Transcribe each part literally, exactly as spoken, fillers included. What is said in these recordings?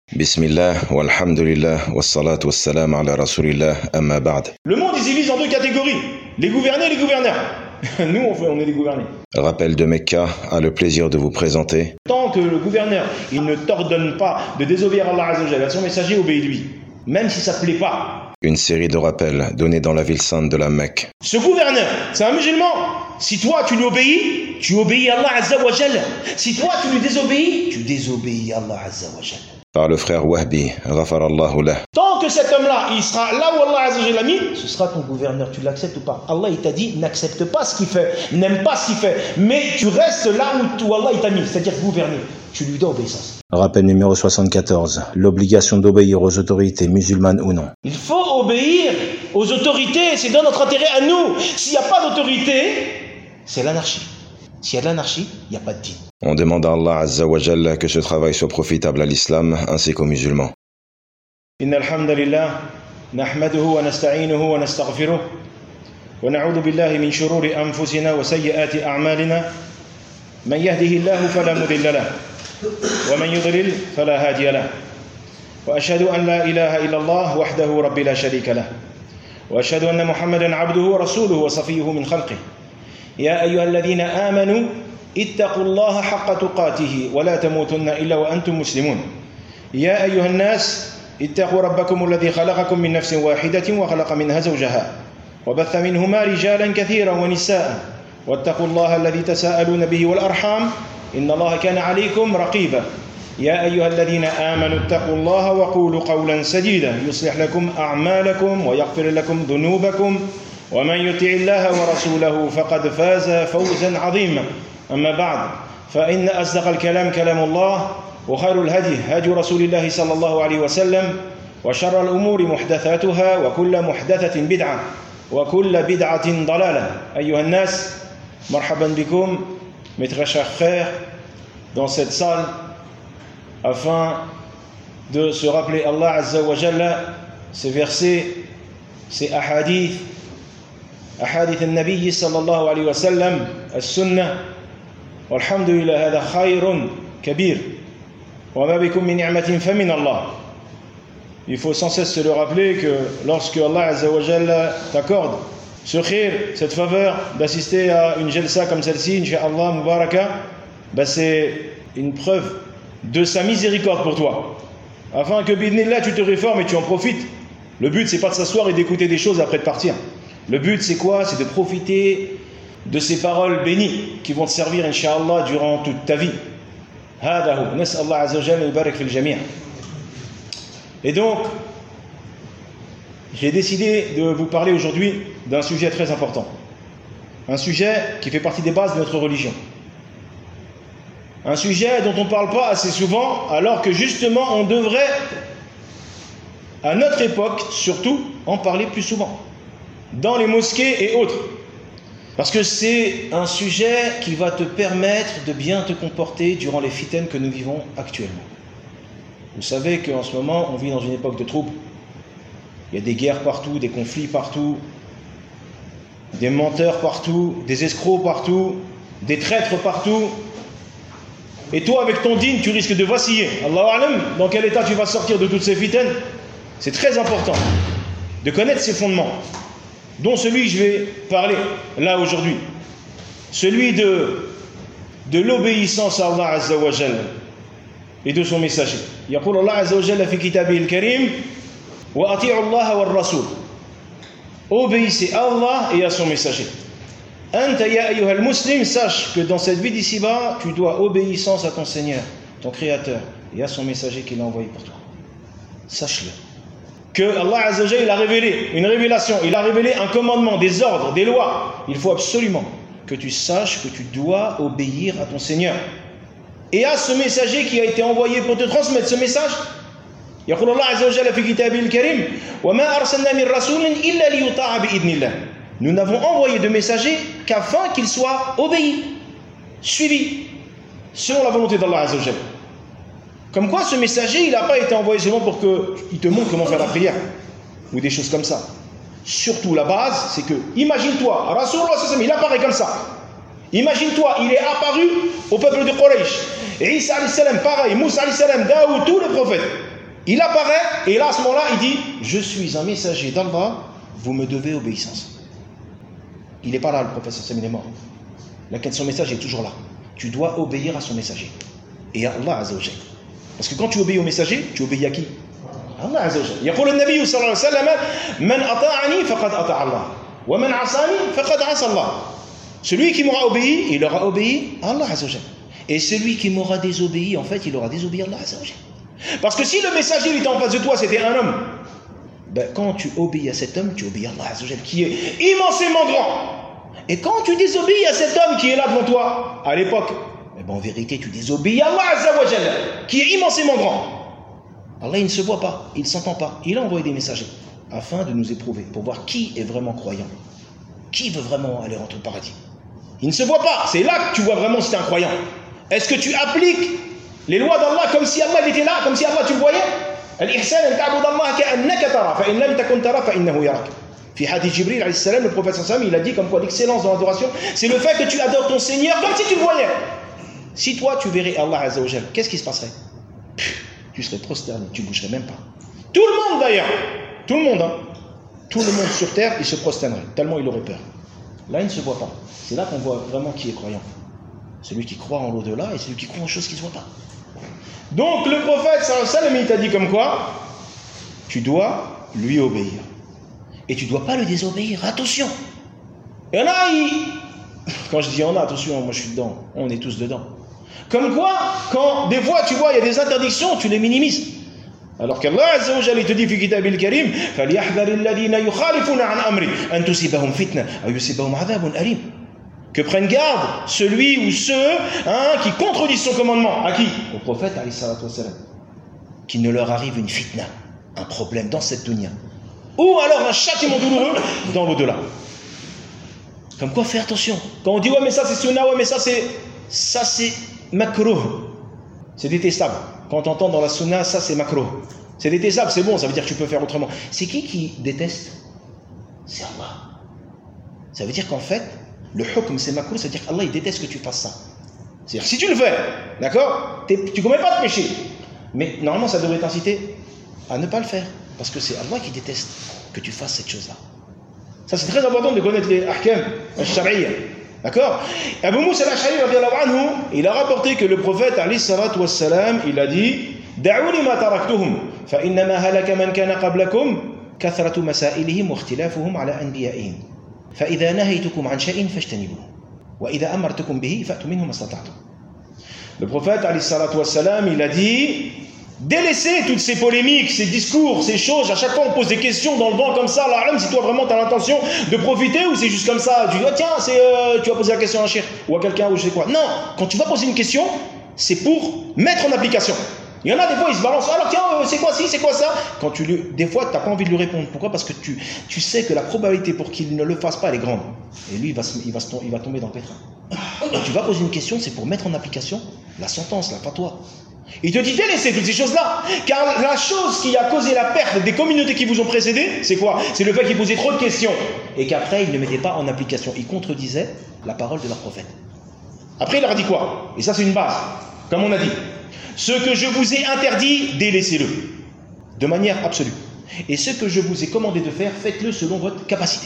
Bismillah, walhamdulillah, wassalatu wassalam ala rasulillah, amma ba'd. Le monde il se divise en deux catégories, les gouvernés et les gouverneurs. Nous on, fait, on est des gouvernés. Rappel de Mecca a le plaisir de vous présenter. Tant que le gouverneur il ne t'ordonne pas de désobéir à Allah Azza wa Jalla, à son messager, obéis-lui, même si ça ne plaît pas. Une série de rappels donnés dans la ville sainte de la Mecque. Ce gouverneur, c'est un musulman. Si toi tu lui obéis, tu obéis à Allah Azza wa Jalla. Si toi tu lui désobéis, tu désobéis à Allah Azza wa Jalla. Par le frère Wahbi, ghafarallahu lah. Tant que cet homme-là, il sera là où Allah Azza wa Jalla l'a mis, ce sera ton gouverneur, tu l'acceptes ou pas? Allah il t'a dit, n'accepte pas ce qu'il fait, n'aime pas ce qu'il fait, mais tu restes là où, où Allah il t'a mis, c'est-à-dire gouverner. Tu lui dois obéissance. Rappel numéro soixante-quatorze, l'obligation d'obéir aux autorités musulmanes ou non. Il faut obéir aux autorités, c'est dans notre intérêt à nous. S'il n'y a pas d'autorité, c'est l'anarchie. S'il y a de l'anarchie, il n'y a pas de dîn. On demande à Allah Azza wa Jalla que ce travail soit profitable à l'islam ainsi qu'aux musulmans. Inna alhamdulillah, nahmaduhu wa nasta'inuhu wa nastaghfiruh, wa na'udhu billahi min shururi anfusina wa sayyiati a'malina. Man yahdihillahu fala mudilla lahu, wa man yudlil fala hadiya lahu. Wa ashhadu an la ilaha illa Allah wahdahu rabbi la sharika lahu. Wa ashhadu anna Muhammadan 'abduhu wa rasuluhu wa safiyyuhu min khalqihi. يا أيها الذين آمنوا اتقوا الله حق تقاته ولا تموتن إلا وأنتم مسلمون يا أيها الناس اتقوا ربكم الذي خلقكم من نفس واحدة وخلق منها زوجها وبث منهما رجالا كثيرا ونساء واتقوا الله الذي تساءلون به والأرحام إن الله كان عليكم رقيبا يا أيها الذين آمنوا اتقوا الله وقولوا قولا سديدا يصلح لكم أعمالكم ويغفر لكم ذنوبكم ومن يطع الله ورسوله فقد فاز فوزا عظيما أما بعد فإن أصدق الكلام كلام الله وخير الهدي هدي رسول الله صلى الله عليه وسلم وشر الأمور محدثاتها وكل محدثة بدعة وكل بدعة ضلالة أيها الناس مرحبا بكم mes très chers frères dans cette salle afin de se rappeler Allah Azza wa Jalla, ces versets, ces ahadiths, أحاديث النبي صلى الله عليه وسلم السنة والحمد لله هذا خير كبير وما بكم من نعمة فمن الله. Il faut sans cesse se le rappeler que lorsque Allah Azza wa Jalla t'accorde ce khir, cette faveur d'assister à une jalsa comme celle-ci, Inch'Allah Mubaraka, bah c'est une preuve de sa miséricorde pour toi. Afin que bidnillah tu te réformes et tu en profites. Le but c'est pas de s'asseoir et d'écouter des choses après de partir. Le but c'est quoi? C'est de profiter de ces paroles bénies qui vont te servir Inch'Allah durant toute ta vie. Et donc, j'ai décidé de vous parler aujourd'hui d'un sujet très important. Un sujet qui fait partie des bases de notre religion. Un sujet dont on ne parle pas assez souvent, alors que justement on devrait, à notre époque surtout, en parler plus souvent. Dans les mosquées et autres. Parce que c'est un sujet qui va te permettre de bien te comporter durant les fitanes que nous vivons actuellement. Vous savez qu'en ce moment, on vit dans une époque de troubles. Il y a des guerres partout, des conflits partout, des menteurs partout, des escrocs partout, des traîtres partout. Et toi, avec ton dîn, tu risques de vaciller. Allahu A'lam, dans quel état tu vas sortir de toutes ces fitanes? C'est très important de connaître ces fondements, dont celui que je vais parler là aujourd'hui, celui de, de l'obéissance à Allah Azza wa Jalla et de son messager. يقول الله عز وجل في كتابه الكريم وأطيعوا الله والرسول. Obéissez à Allah et à son messager. أنت يا أيها المسلم, sache que dans cette vie d'ici-bas, tu dois obéissance à ton Seigneur, ton Créateur, et à son messager qu'il a envoyé pour toi. Sache-le. Que Allah Azza wa Jalla il a révélé une révélation, il a révélé un commandement, des ordres, des lois. Il faut absolument que tu saches que tu dois obéir à ton Seigneur et à ce messager qui a été envoyé pour te transmettre ce message. يقول الله عز وجل في كتابه الكريم وما أرسلنا من رسول إلا ليطاع بإذن الله. Nous n'avons envoyé de messager qu'afin qu'il soit obéi, suivi, selon la volonté d'Allah Azza wa Jalla. Comme quoi ce messager il n'a pas été envoyé seulement pour qu'il te montre comment faire la prière ou des choses comme ça. Surtout la base c'est que, imagine-toi, Rasulullah il apparaît comme ça. Imagine-toi, il est apparu au peuple de Quraysh. Et Isa alayhi salam, pareil, Moussa alayhi salam, Daoud, tous les prophètes. Il apparaît, et là, à ce moment-là, il dit, je suis un messager d'Allah, vous me devez obéissance. Il n'est pas là, le prophète sallallahu alayhi wa sallam, il est mort. Laquelle son message est toujours là. Tu dois obéir à son messager. Et à Allah azza wa jalla. Parce que quand tu obéis au messager, tu obéis à qui? Allah azza wa jalla. يقول النبي صلى الله عليه وسلم من أطاعني فقد أطاع الله ومن عصاني فقد عصى الله. Celui qui m'aura obéi, il aura obéi à Allah azza wa jalla. Et celui qui m'aura désobéi, en fait, il aura désobéi à Allah azza wa jalla. Parce que si le messager il était en face de toi, c'était un homme, ben, quand tu obéis à cet homme, tu obéis à Allah azza wa jalla, qui est immensément grand. Et quand tu désobéis à cet homme qui est là devant toi, à l'époque, eh ben en vérité, tu désobéis à Allah azza wa jalla, qui est immensément grand. Allah, il ne se voit pas, il ne s'entend pas. Il a envoyé des messagers afin de nous éprouver, pour voir qui est vraiment croyant, qui veut vraiment aller rentrer au paradis. Il ne se voit pas, c'est là que tu vois vraiment si tu es un croyant. Est-ce que tu appliques les lois d'Allah comme si Allah était là, comme si Allah tu le voyais? Al-ihsan an ta'bud Allah ka'annaka tara, fa in lam takun tara fa innahu yarak. Fi hadith Jibril alayhi salam, le prophète sallallahu alayhi wa sallam, il a dit comme quoi l'excellence dans l'adoration, c'est le fait que tu adores ton Seigneur comme si tu le voyais. Si toi tu verrais Allah azza wa jalla, qu'est-ce qui se passerait? Tu serais prosterné, tu ne bougerais même pas. Tout le monde d'ailleurs, tout le monde, hein, tout le monde sur terre, il se prosternerait, tellement il aurait peur. Là, il ne se voit pas. C'est là qu'on voit vraiment qui est croyant. Celui qui croit en l'au-delà et celui qui croit en choses qui ne se voient pas. Donc le prophète sallallahu alayhi wa sallam, il t'a dit comme quoi tu dois lui obéir. Et tu ne dois pas le désobéir. Attention. Il y en a, il... quand je dis on a, attention, moi je suis dedans. On est tous dedans. Comme quoi, quand des fois tu vois, il y a des interdictions, tu les minimises. Alors qu'Allah azza wa jalla te dit fi kitabil karim, فَلْيَحْذَرِ الَّذِينَ يُخَالِفُونَ عَنْ أَمْرِهِ أَنْ تُصِيبَهُمْ فِتْنَةٌ أَوْ يُصِيبَهُمْ عَذَابٌ أَلِيمٌ. Que prennent garde celui ou ceux hein, qui contredisent son commandement. À qui? Au prophète alayhi salatu wa salam. Qu'il ne leur arrive une fitna, un problème dans cette dunya. Ou alors un châtiment douloureux dans l'au-delà. Comme quoi, fais attention. Quand on dit ouais mais ça c'est sunna, ouais mais ça c'est ça c'est makruh, c'est détestable. Quand on entend dans la sunna, ça c'est makruh, c'est détestable, c'est bon, ça veut dire que tu peux faire autrement. C'est qui qui déteste? C'est Allah. Ça veut dire qu'en fait, le hukm c'est makruh, ça veut dire qu'Allah il déteste que tu fasses ça. C'est-à-dire si tu le fais, d'accord, tu ne commets pas de péché. Mais normalement ça devrait t'inciter à ne pas le faire. Parce que c'est Allah qui déteste que tu fasses cette chose-là. Ça, c'est très important de connaître les ahkam al-shar'iyya. D'accord? Abu Moussa al-Ash'ari, il a rapporté que le prophète, alayhi salatu wassalam, il a dit Da'ouni ma taraktuhum, fa innama halaka man kana qablakum, kathratu masailihim wa ikhtilafuhum ala anbiya'ihim. Fa idha nahaytukum an shay'in fajtanibuhu, wa idha amartukum bihi fa'tu minhu mastata'tum. Le prophète, alayhi salatu wassalam, il a dit délaissez toutes ces polémiques, ces discours, ces choses. À chaque fois, on pose des questions dans le vent comme ça. Là, si toi vraiment tu as l'intention de profiter ou c'est juste comme ça, tu dis oh, tiens, c'est, euh, tu vas poser la question à un cheikh ou à quelqu'un ou je sais quoi. Non, quand tu vas poser une question, c'est pour mettre en application. Il y en a des fois, ils se balancent. Alors tiens, euh, c'est quoi ci, c'est quoi ça? Quand tu lui, des fois, tu n'as pas envie de lui répondre. Pourquoi? Parce que tu, tu sais que la probabilité pour qu'il ne le fasse pas, elle est grande. Et lui, il va, il va, il va tomber dans le pétrin. Quand tu vas poser une question, c'est pour mettre en application la sentence, la fatwa. Il te dit délaissez toutes ces choses-là. Car la chose qui a causé la perte des communautés qui vous ont précédé, c'est quoi? C'est le fait qu'ils posaient trop de questions et qu'après ils ne mettaient pas en application. Ils contredisaient la parole de leur prophète. Après il leur a dit quoi? Et ça c'est une base, comme on a dit. Ce que je vous ai interdit, délaissez-le. De manière absolue. Et ce que je vous ai commandé de faire, faites-le selon votre capacité.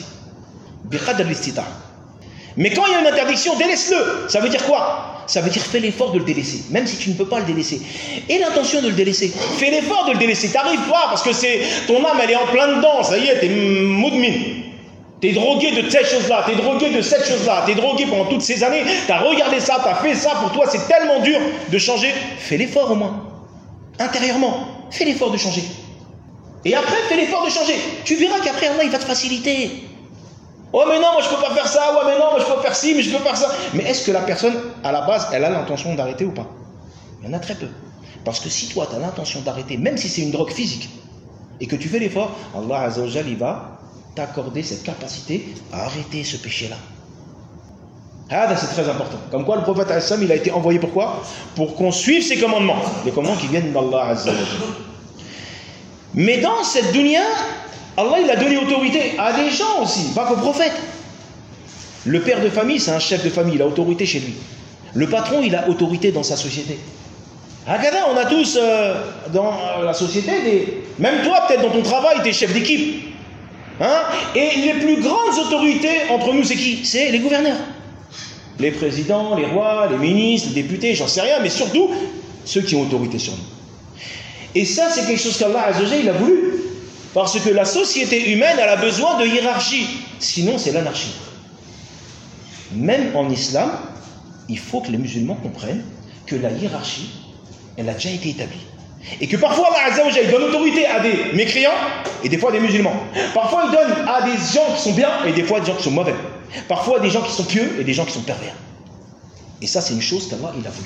Mais quand il y a une interdiction, délaisse-le. Ça veut dire quoi? Ça veut dire fais l'effort de le délaisser, même si tu ne peux pas le délaisser. Et l'intention de le délaisser, fais l'effort de le délaisser. T'arrives pas parce que c'est ton âme, elle est en plein dedans. Ça y est, t'es moudmin. T'es drogué de cette chose-là, t'es drogué de cette chose-là, t'es drogué pendant toutes ces années. T'as regardé ça, t'as fait ça. Pour toi, c'est tellement dur de changer. Fais l'effort au moins, intérieurement. Fais l'effort de changer. Et après, fais l'effort de changer. Tu verras qu'après, Allah, il va te faciliter. Oh mais non, moi je peux pas faire ça, ouais mais non, moi je peux faire ci, mais je peux faire ça. Mais est-ce que la personne, à la base, elle a l'intention d'arrêter ou pas? Il y en a très peu. Parce que si toi tu as l'intention d'arrêter, même si c'est une drogue physique, et que tu fais l'effort, Allah Azza wa Jalla, il va t'accorder cette capacité à arrêter ce péché-là. Ah, c'est très important. Comme quoi le prophète il a été envoyé pourquoi? Pour qu'on suive ses commandements. Les commandements qui viennent d'Allah Azza wa Jalla. Mais dans cette dunya, Allah il a donné autorité à des gens aussi, pas qu'au prophète. Le père de famille, c'est un chef de famille, il a autorité chez lui. Le patron, il a autorité dans sa société. Hakada, on a tous euh, dans la société, des... même toi peut-être dans ton travail, tu es chef d'équipe. Hein? Et les plus grandes autorités entre nous, c'est qui? C'est les gouverneurs. Les présidents, les rois, les ministres, les députés, j'en sais rien, mais surtout ceux qui ont autorité sur nous. Et ça, c'est quelque chose qu'Allah Azza wa Jalla, il a voulu. Parce que la société humaine, elle a besoin de hiérarchie. Sinon, c'est l'anarchie. Même en islam, il faut que les musulmans comprennent que la hiérarchie, elle a déjà été établie. Et que parfois, Allah Azza wa Jalla, il donne autorité à des mécréants et des fois à des musulmans. Parfois, il donne à des gens qui sont bien et des fois à des gens qui sont mauvais. Parfois, à des gens qui sont pieux et des gens qui sont pervers. Et ça, c'est une chose qu'Allah, il a voulu.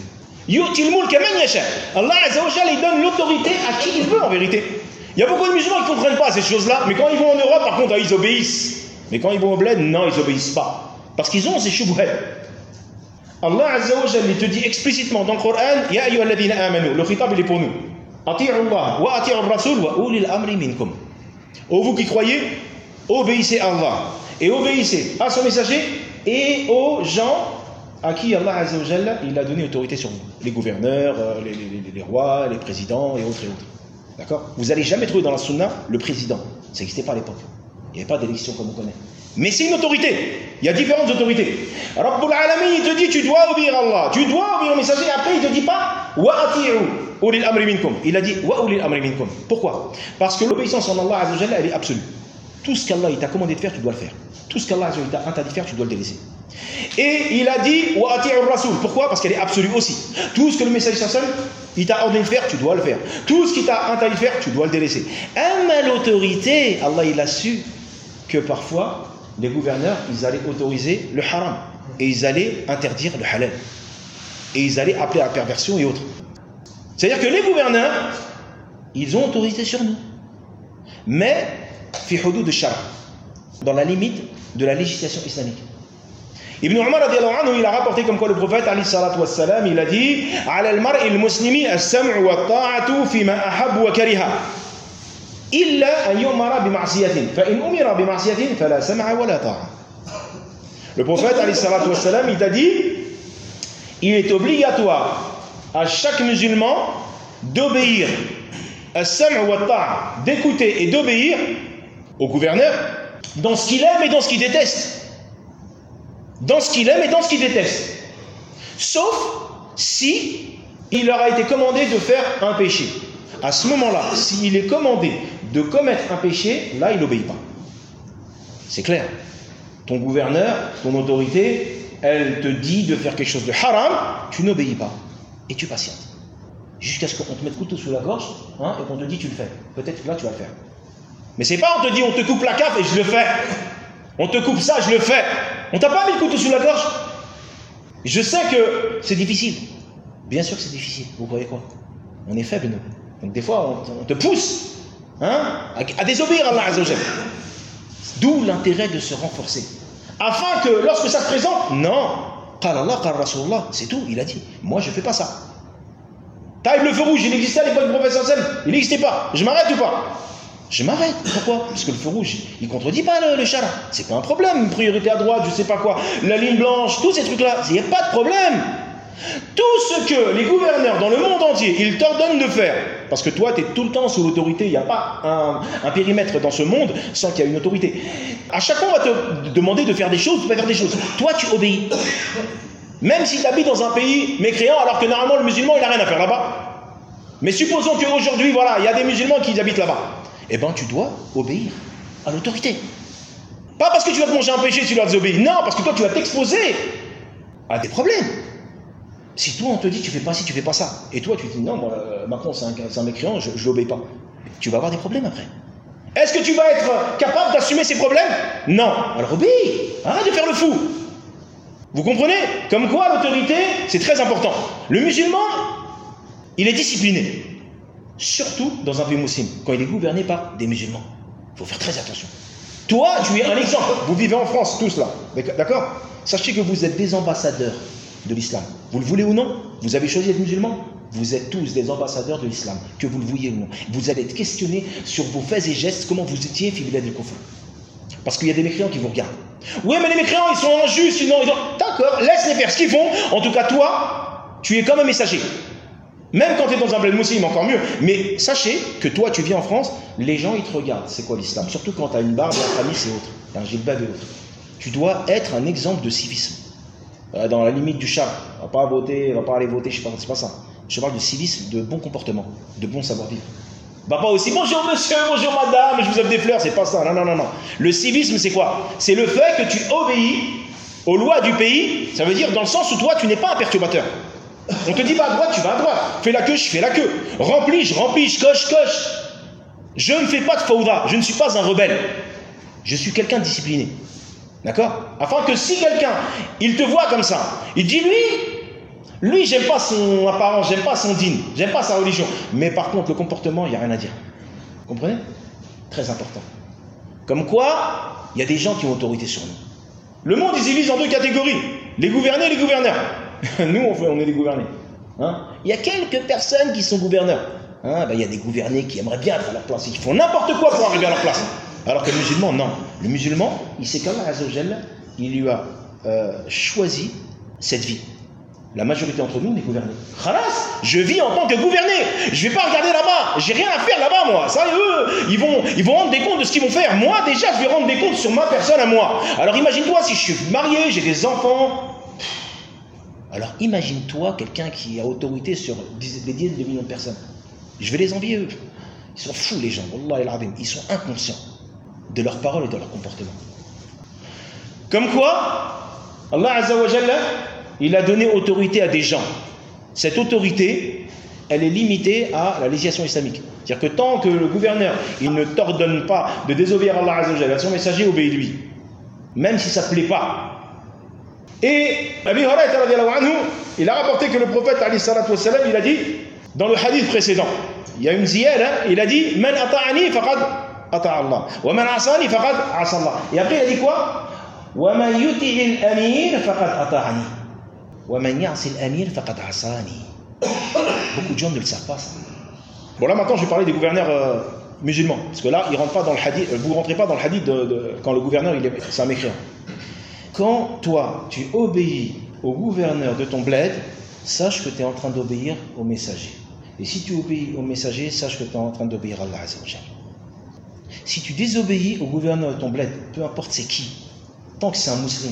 Allah Azza wa Jalla, il donne l'autorité à qui il veut en vérité. Il y a beaucoup de musulmans qui ne comprennent pas ces choses-là, mais quand ils vont en Europe, par contre, ils obéissent. Mais quand ils vont au bled, non, ils n'obéissent pas. Parce qu'ils ont ces choubouhets. Allah Azza wa Jalla, il te dit explicitement dans le Coran, Ya ayyuhalladhina amanu, le khitab il est pour nous. Ati'u Allah wa ati'u ar-rasul wa ulil amri minkum. Ô vous qui croyez, obéissez à Allah et obéissez à son messager et aux gens à qui Allah Azza wa Jalla, il a donné autorité sur vous. Les gouverneurs, les, les, les, les rois, les présidents et autres et autres. D'accord? Vous n'allez jamais trouver dans la sunna le président. Ça n'existait pas à l'époque. Il n'y avait pas d'élection comme on connaît. Mais c'est une autorité. Il y a différentes autorités. Rabbul Alamin, il te dit, tu dois obéir à Allah. Tu dois obéir au messager. Après, il ne te dit pas, wa ati'u ulil amri minkum. Il a dit, wa ulil amri minkum. Pourquoi? Parce que l'obéissance en Allah Azza wa Jalla, elle est absolue. Tout ce qu'Allah t'a commandé de faire, tu dois le faire. Tout ce qu'Allah t'a interdit de faire, tu dois le délaisser. Et il a dit wa ati'u ar-rasul. Pourquoi? Parce qu'elle est absolue aussi. Tout ce que le messager sallallahu il t'a ordonné de faire, tu dois le faire. Tout ce qu'il t'a interdit de faire, tu dois le délaisser. À l'autorité, Allah il a su que parfois les gouverneurs, ils allaient autoriser le haram et ils allaient interdire le halal. Et ils allaient appeler à la perversion et autres. C'est-à-dire que les gouverneurs, ils ont autorité sur nous. Mais fi hudud de-shar, dans la limite de la législation islamique. Ibn Umar radiallahu anhu, il a rapporté comme quoi le prophète alayhi salatu wassalam, il a dit ala al-mar'i al-muslimi as-sam'u wa at-ta'atu fima ahabba wa kariha illa an yu'mara bi ma'siyatin fa in umira bi ma'siyatin fala sam'a wa la ta'a. Le prophète alayhi salatu wassalam, il a dit il est obligatoire à chaque musulman d'obéir as-sam'u wa at-ta'a, d'écouter et d'obéir au gouverneur dans ce qu'il aime et dans ce qu'il déteste. Dans ce qu'il aime et dans ce qu'il déteste. Sauf si il leur a été commandé de faire un péché. À ce moment-là, s'il est commandé de commettre un péché, là, il n'obéit pas. C'est clair. Ton gouverneur, ton autorité, elle te dit de faire quelque chose de haram, tu n'obéis pas. Et tu patientes. Jusqu'à ce qu'on te mette le couteau sous la gorge, hein, et qu'on te dit tu le fais. Peut-être que là, tu vas le faire. Mais c'est pas on te dit on te coupe la caffe et je le fais. On te coupe ça, je le fais. On t'a pas mis le couteau sous la gorge. Je sais que c'est difficile. Bien sûr que c'est difficile. Vous croyez quoi? On est faible, nous. Donc des fois, on, on te pousse hein, à, à désobéir à Allah Azza wa Jalla. D'où l'intérêt de se renforcer. Afin que lorsque ça se présente, non. Qala Allah, qala Rasulullah, c'est tout. Il a dit, moi je fais pas ça. Taïb le feu rouge, il existait à l'époque du prophète sallallahu alayhi wa sallam. Il n'existait pas. Je m'arrête ou pas? Je m'arrête. Pourquoi? Parce que le feu rouge, il ne contredit pas le, le chara. C'est pas un problème. Une priorité à droite, je sais pas quoi. La ligne blanche, tous ces trucs-là, il n'y a pas de problème. Tout ce que les gouverneurs dans le monde entier, ils t'ordonnent de faire, parce que toi, tu es tout le temps sous l'autorité, il n'y a pas un, un périmètre dans ce monde sans qu'il y ait une autorité. À chaque fois, on va te demander de faire des choses, de pas faire des choses. Toi, tu obéis. Même si tu habites dans un pays mécréant, alors que normalement, le musulman, il n'a rien à faire là-bas. Mais supposons qu'aujourd'hui, voilà, il y a des musulmans qui habitent là-bas. Eh bien, tu dois obéir à l'autorité. Pas parce que tu vas te manger un péché, tu leur désobéis. Non, parce que toi, tu vas t'exposer à des problèmes. Si toi, on te dit, tu fais pas ci, tu fais pas ça, et toi, tu te dis, non, moi, Macron, c'est un, un mécréant, je ne l'obéis pas. Tu vas avoir des problèmes après. Est-ce que tu vas être capable d'assumer ces problèmes? Non. Alors obéis. Arrête de faire le fou. Vous comprenez? Comme quoi, l'autorité, c'est très important. Le musulman, il est discipliné. Surtout dans un pays musulman, quand il est gouverné par des musulmans. Il faut faire très attention. Toi, tu es un exemple. Vous vivez en France, tous là. D'accord? Sachez que vous êtes des ambassadeurs de l'islam. Vous le voulez ou non? Vous avez choisi d'être musulman? Vous êtes tous des ambassadeurs de l'islam, que vous le vouliez ou non. Vous allez être questionnés sur vos faits et gestes, comment vous étiez fidèle du kufr. Parce qu'il y a des mécréants qui vous regardent. Oui, mais les mécréants, ils sont injustes. Ils ont... D'accord, laisse-les faire ce qu'ils font. En tout cas, toi, tu es comme un messager. Même quand tu es dans un bled musulman, encore mieux. Mais sachez que toi, tu vis en France, les gens, ils te regardent. C'est quoi l'islam? Surtout quand tu as une barbe, la famille, c'est autre. Un gilbab et autre. Tu dois être un exemple de civisme. Euh, dans la limite du char. On va pas voter, on va pas aller voter, je sais pas, c'est pas ça. Je parle de civisme, de bon comportement, de bon savoir-vivre. Bah pas aussi, bonjour monsieur, bonjour madame, je vous offre des fleurs, c'est pas ça. Non, non, non, non. Le civisme, c'est quoi? C'est le fait que tu obéis aux lois du pays. Ça veut dire dans le sens où toi, tu n'es pas un perturbateur. On te dit va à droite, tu vas à droite. Fais la queue, je fais la queue. Remplis, je remplis, je coche, je coche. Je ne fais pas de fawda, je ne suis pas un rebelle. Je suis quelqu'un de discipliné. D'accord? Afin que si quelqu'un, il te voit comme ça, il dit lui, lui, j'aime pas son apparence, j'aime pas son dîne, j'aime pas sa religion. Mais par contre, le comportement, il n'y a rien à dire. Vous comprenez? Très important. Comme quoi, il y a des gens qui ont autorité sur nous. Le monde, il se divise en deux catégories. Les gouvernés et les gouverneurs. Nous, on, fait, on est des gouvernés. Hein? Il y a quelques personnes qui sont gouverneurs. Hein? Ben, il y a des gouvernés qui aimeraient bien être à leur place et qui font n'importe quoi pour arriver à leur place. Alors que le musulman, non. Le musulman, il sait qu'Allah Azza wa Jalla, il lui a euh, choisi cette vie. La majorité d'entre nous, on est gouvernés. Khalas, je vis en tant que gouverné. Je ne vais pas regarder là-bas. J'ai rien à faire là-bas, moi. Ça, eux, ils vont, ils vont rendre des comptes de ce qu'ils vont faire. Moi, déjà, je vais rendre des comptes sur ma personne à moi. Alors imagine-toi, si je suis marié, j'ai des enfants. Alors imagine-toi quelqu'un qui a autorité sur des dizaines de millions de personnes. Je vais les envier, eux. Ils sont fous, les gens. Wallah el-Azim. Ils sont inconscients de leurs paroles et de leur comportement. Comme quoi, Allah Azza wa Jalla, il a donné autorité à des gens. Cette autorité, elle est limitée à la législation islamique. C'est-à-dire que tant que le gouverneur, il ne t'ordonne pas de désobéir à Allah Azza wa Jalla, son messager, obéis-lui. Même si ça ne plaît pas. Et Abi Hurayrata radiyallahu anhu, il a rapporté que le prophète alayhi salatu wa salam, il a dit, dans le hadith précédent, il y a une ziyada, il a dit, Man ata'ani faqad ata Allah, wa man asani faqad asa Allah. Et après il a dit quoi? Wa man yuti'i al-amir faqad ata'ani. Wa man ya'si al-amir faqad asani. Beaucoup de gens ne le savent pas ça. Bon là maintenant je vais parler des gouverneurs euh, musulmans, parce que là ils rentrent pas dans le hadith, vous rentrez pas dans le hadith de, de, quand le gouverneur il est, c'est un mécréant. Quand toi tu obéis au gouverneur de ton bled, sache que tu es en train d'obéir au messager. Et si tu obéis au messager, sache que tu es en train d'obéir à Allah Azza wa Jalla. Si tu désobéis au gouverneur de ton bled, peu importe c'est qui, tant que c'est un musulman,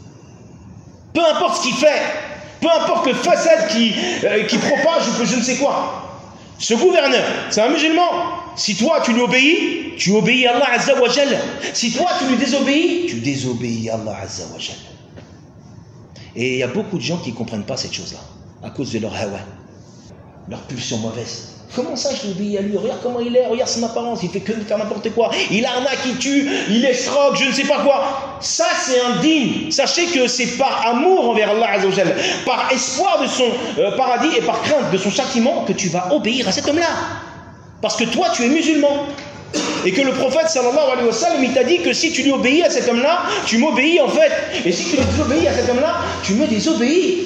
peu importe ce qu'il fait, peu importe le façade qui, euh, qui propage ou que je ne sais quoi, ce gouverneur, c'est un musulman. Si toi tu lui obéis, tu obéis à Allah Azza wa Jalla. Si toi tu lui désobéis, tu désobéis à Allah Azza wa Jalla. Et il y a beaucoup de gens qui ne comprennent pas cette chose-là, à cause de leur hawa, leur pulsion mauvaise. Comment ça je l'obéis à lui? Regarde comment il est, regarde son apparence, il fait que de faire n'importe quoi. Il arnaque, il tue, il escroque, je ne sais pas quoi. Ça c'est indigne. Sachez que c'est par amour envers Allah Azza wa Jalla, par espoir de son euh, paradis et par crainte de son châtiment que tu vas obéir à cet homme-là. Parce que toi tu es musulman. Et que le prophète sallallahu alayhi wa sallam il t'a dit que si tu lui obéis à cet homme-là, tu m'obéis en fait. Et si tu lui désobéis à cet homme-là, tu me désobéis.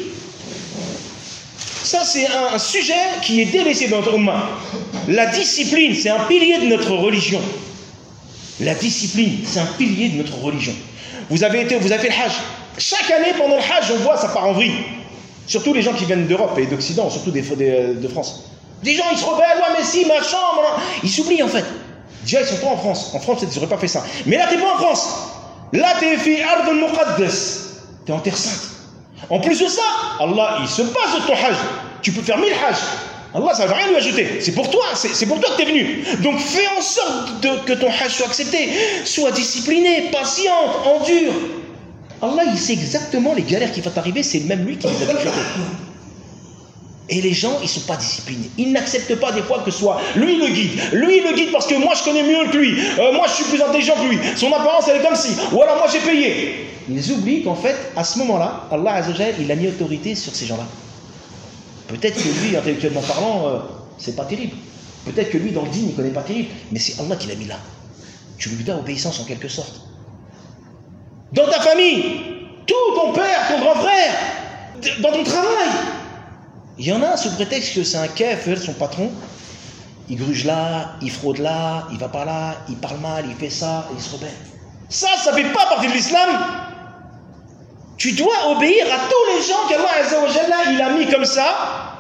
Ça c'est un, un sujet qui est délaissé dans notre umma. La discipline, c'est un pilier de notre religion. La discipline, c'est un pilier de notre religion. Vous avez été, vous avez fait le hajj. Chaque année pendant le hajj, on voit ça part en vrille. Surtout les gens qui viennent d'Europe et d'Occident, surtout des, des, de France. Des gens ils se rebellent, ouais mais si, ma chambre, ils s'oublient en fait. Déjà ils sont pas en France. En France ils n'auraient pas fait ça. Mais là t'es pas en France. Là t'es fi ard al-muqaddas. T'es en terre sainte. En plus de ça, Allah il se passe de ton hajj. Tu peux faire mille hajj. Allah ça va rien lui ajouter. C'est pour toi, c'est, c'est pour toi que t'es venu. Donc fais en sorte de, que ton hajj soit accepté. Sois discipliné, patiente, endure. Allah il sait exactement les galères qui vont t'arriver. C'est même lui qui les a déclarées. Et les gens, ils ne sont pas disciplinés. Ils n'acceptent pas des fois que ce soit lui le guide. Lui le guide parce que moi je connais mieux que lui. Euh, moi je suis plus intelligent que lui. Son apparence elle est comme si. Ou alors moi j'ai payé. Ils oublient qu'en fait, à ce moment-là, Allah Azza wa Jalla, il a mis autorité sur ces gens-là. Peut-être que lui, intellectuellement parlant, euh, c'est pas terrible. Peut-être que lui, dans le dîme, il ne connaît pas terrible. Mais c'est Allah qui l'a mis là. Tu lui dois obéissance en quelque sorte. Dans ta famille, tout ton père, ton grand frère, dans ton travail. Il y en a sous prétexte que c'est un kafir, son patron, il gruge là, il fraude là, il va par là, il parle mal, il fait ça, il se rebelle. Ça, ça ne fait pas partie de l'islam. Tu dois obéir à tous les gens qu'Allah Azza wa Jalla il a mis comme ça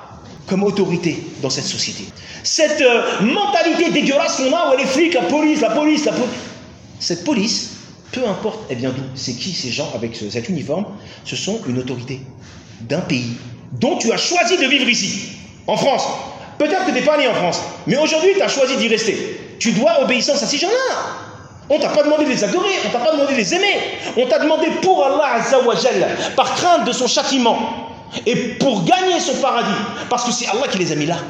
comme autorité dans cette société. Cette euh, mentalité dégueulasse qu'on a, où les flics, la police, la police, la police. Cette police, peu importe, elle vient d'où, c'est qui ces gens avec ce, cet uniforme, ce sont une autorité d'un pays dont tu as choisi de vivre ici, en France. Peut-être que tu n'es pas né en France, mais aujourd'hui tu as choisi d'y rester. Tu dois obéissance à ces gens-là. On t'a pas demandé de les adorer, on t'a pas demandé de les aimer. On t'a demandé pour Allah Azza wa Jalla, par crainte de son châtiment, et pour gagner son paradis, parce que c'est Allah qui les a mis là.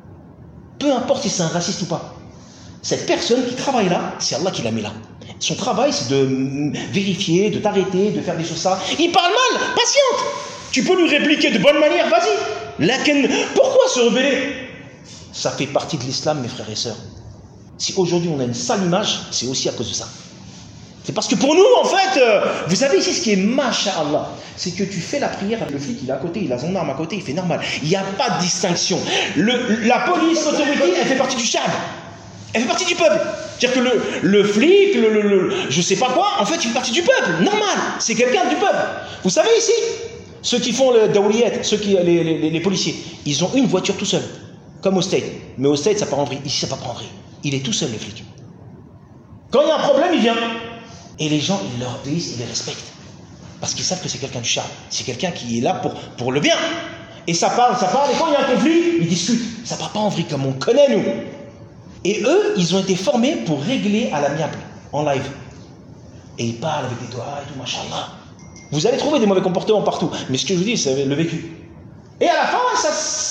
Peu importe si c'est un raciste ou pas. Cette personne qui travaille là, c'est Allah qui l'a mis là. Son travail, c'est de vérifier, de t'arrêter, de faire des choses ça. Il parle mal, patiente. Tu peux lui répliquer de bonne manière, vas-y. Laquelle, pourquoi se rebeller? Ça fait partie de l'islam, mes frères et sœurs. Si aujourd'hui on a une sale image, c'est aussi à cause de ça. C'est parce que pour nous, en fait, euh, vous savez ici ce qui est masha'Allah, c'est que tu fais la prière, le flic il est à côté, il a son arme à côté, il fait normal. Il n'y a pas de distinction. Le, la police, l'autorité, elle fait partie du shab. Elle fait partie du peuple. C'est-à-dire que le, le flic, le, le, le, je sais pas quoi, en fait, il fait partie du peuple. Normal. C'est quelqu'un du peuple. Vous savez ici, ceux qui font le dawliyat, ceux qui, les, les, les policiers, ils ont une voiture tout seul. Comme au State. Mais au State, ça part en vrille. Ici, ça part pas en vrille. Il est tout seul, le flic. Quand il y a un problème, il vient. Et les gens, ils leur obéissent, ils les respectent. Parce qu'ils savent que c'est quelqu'un du charme. C'est quelqu'un qui est là pour, pour le bien. Et ça parle, ça parle. Et quand il y a un conflit, ils discutent. Ça part pas en vrille comme on connaît, nous. Et eux, ils ont été formés pour régler à l'amiable, en live. Et ils parlent avec des doigts et tout, machallah. Vous allez trouver des mauvais comportements partout. Mais ce que je vous dis, c'est le vécu. Et à la fin, ça...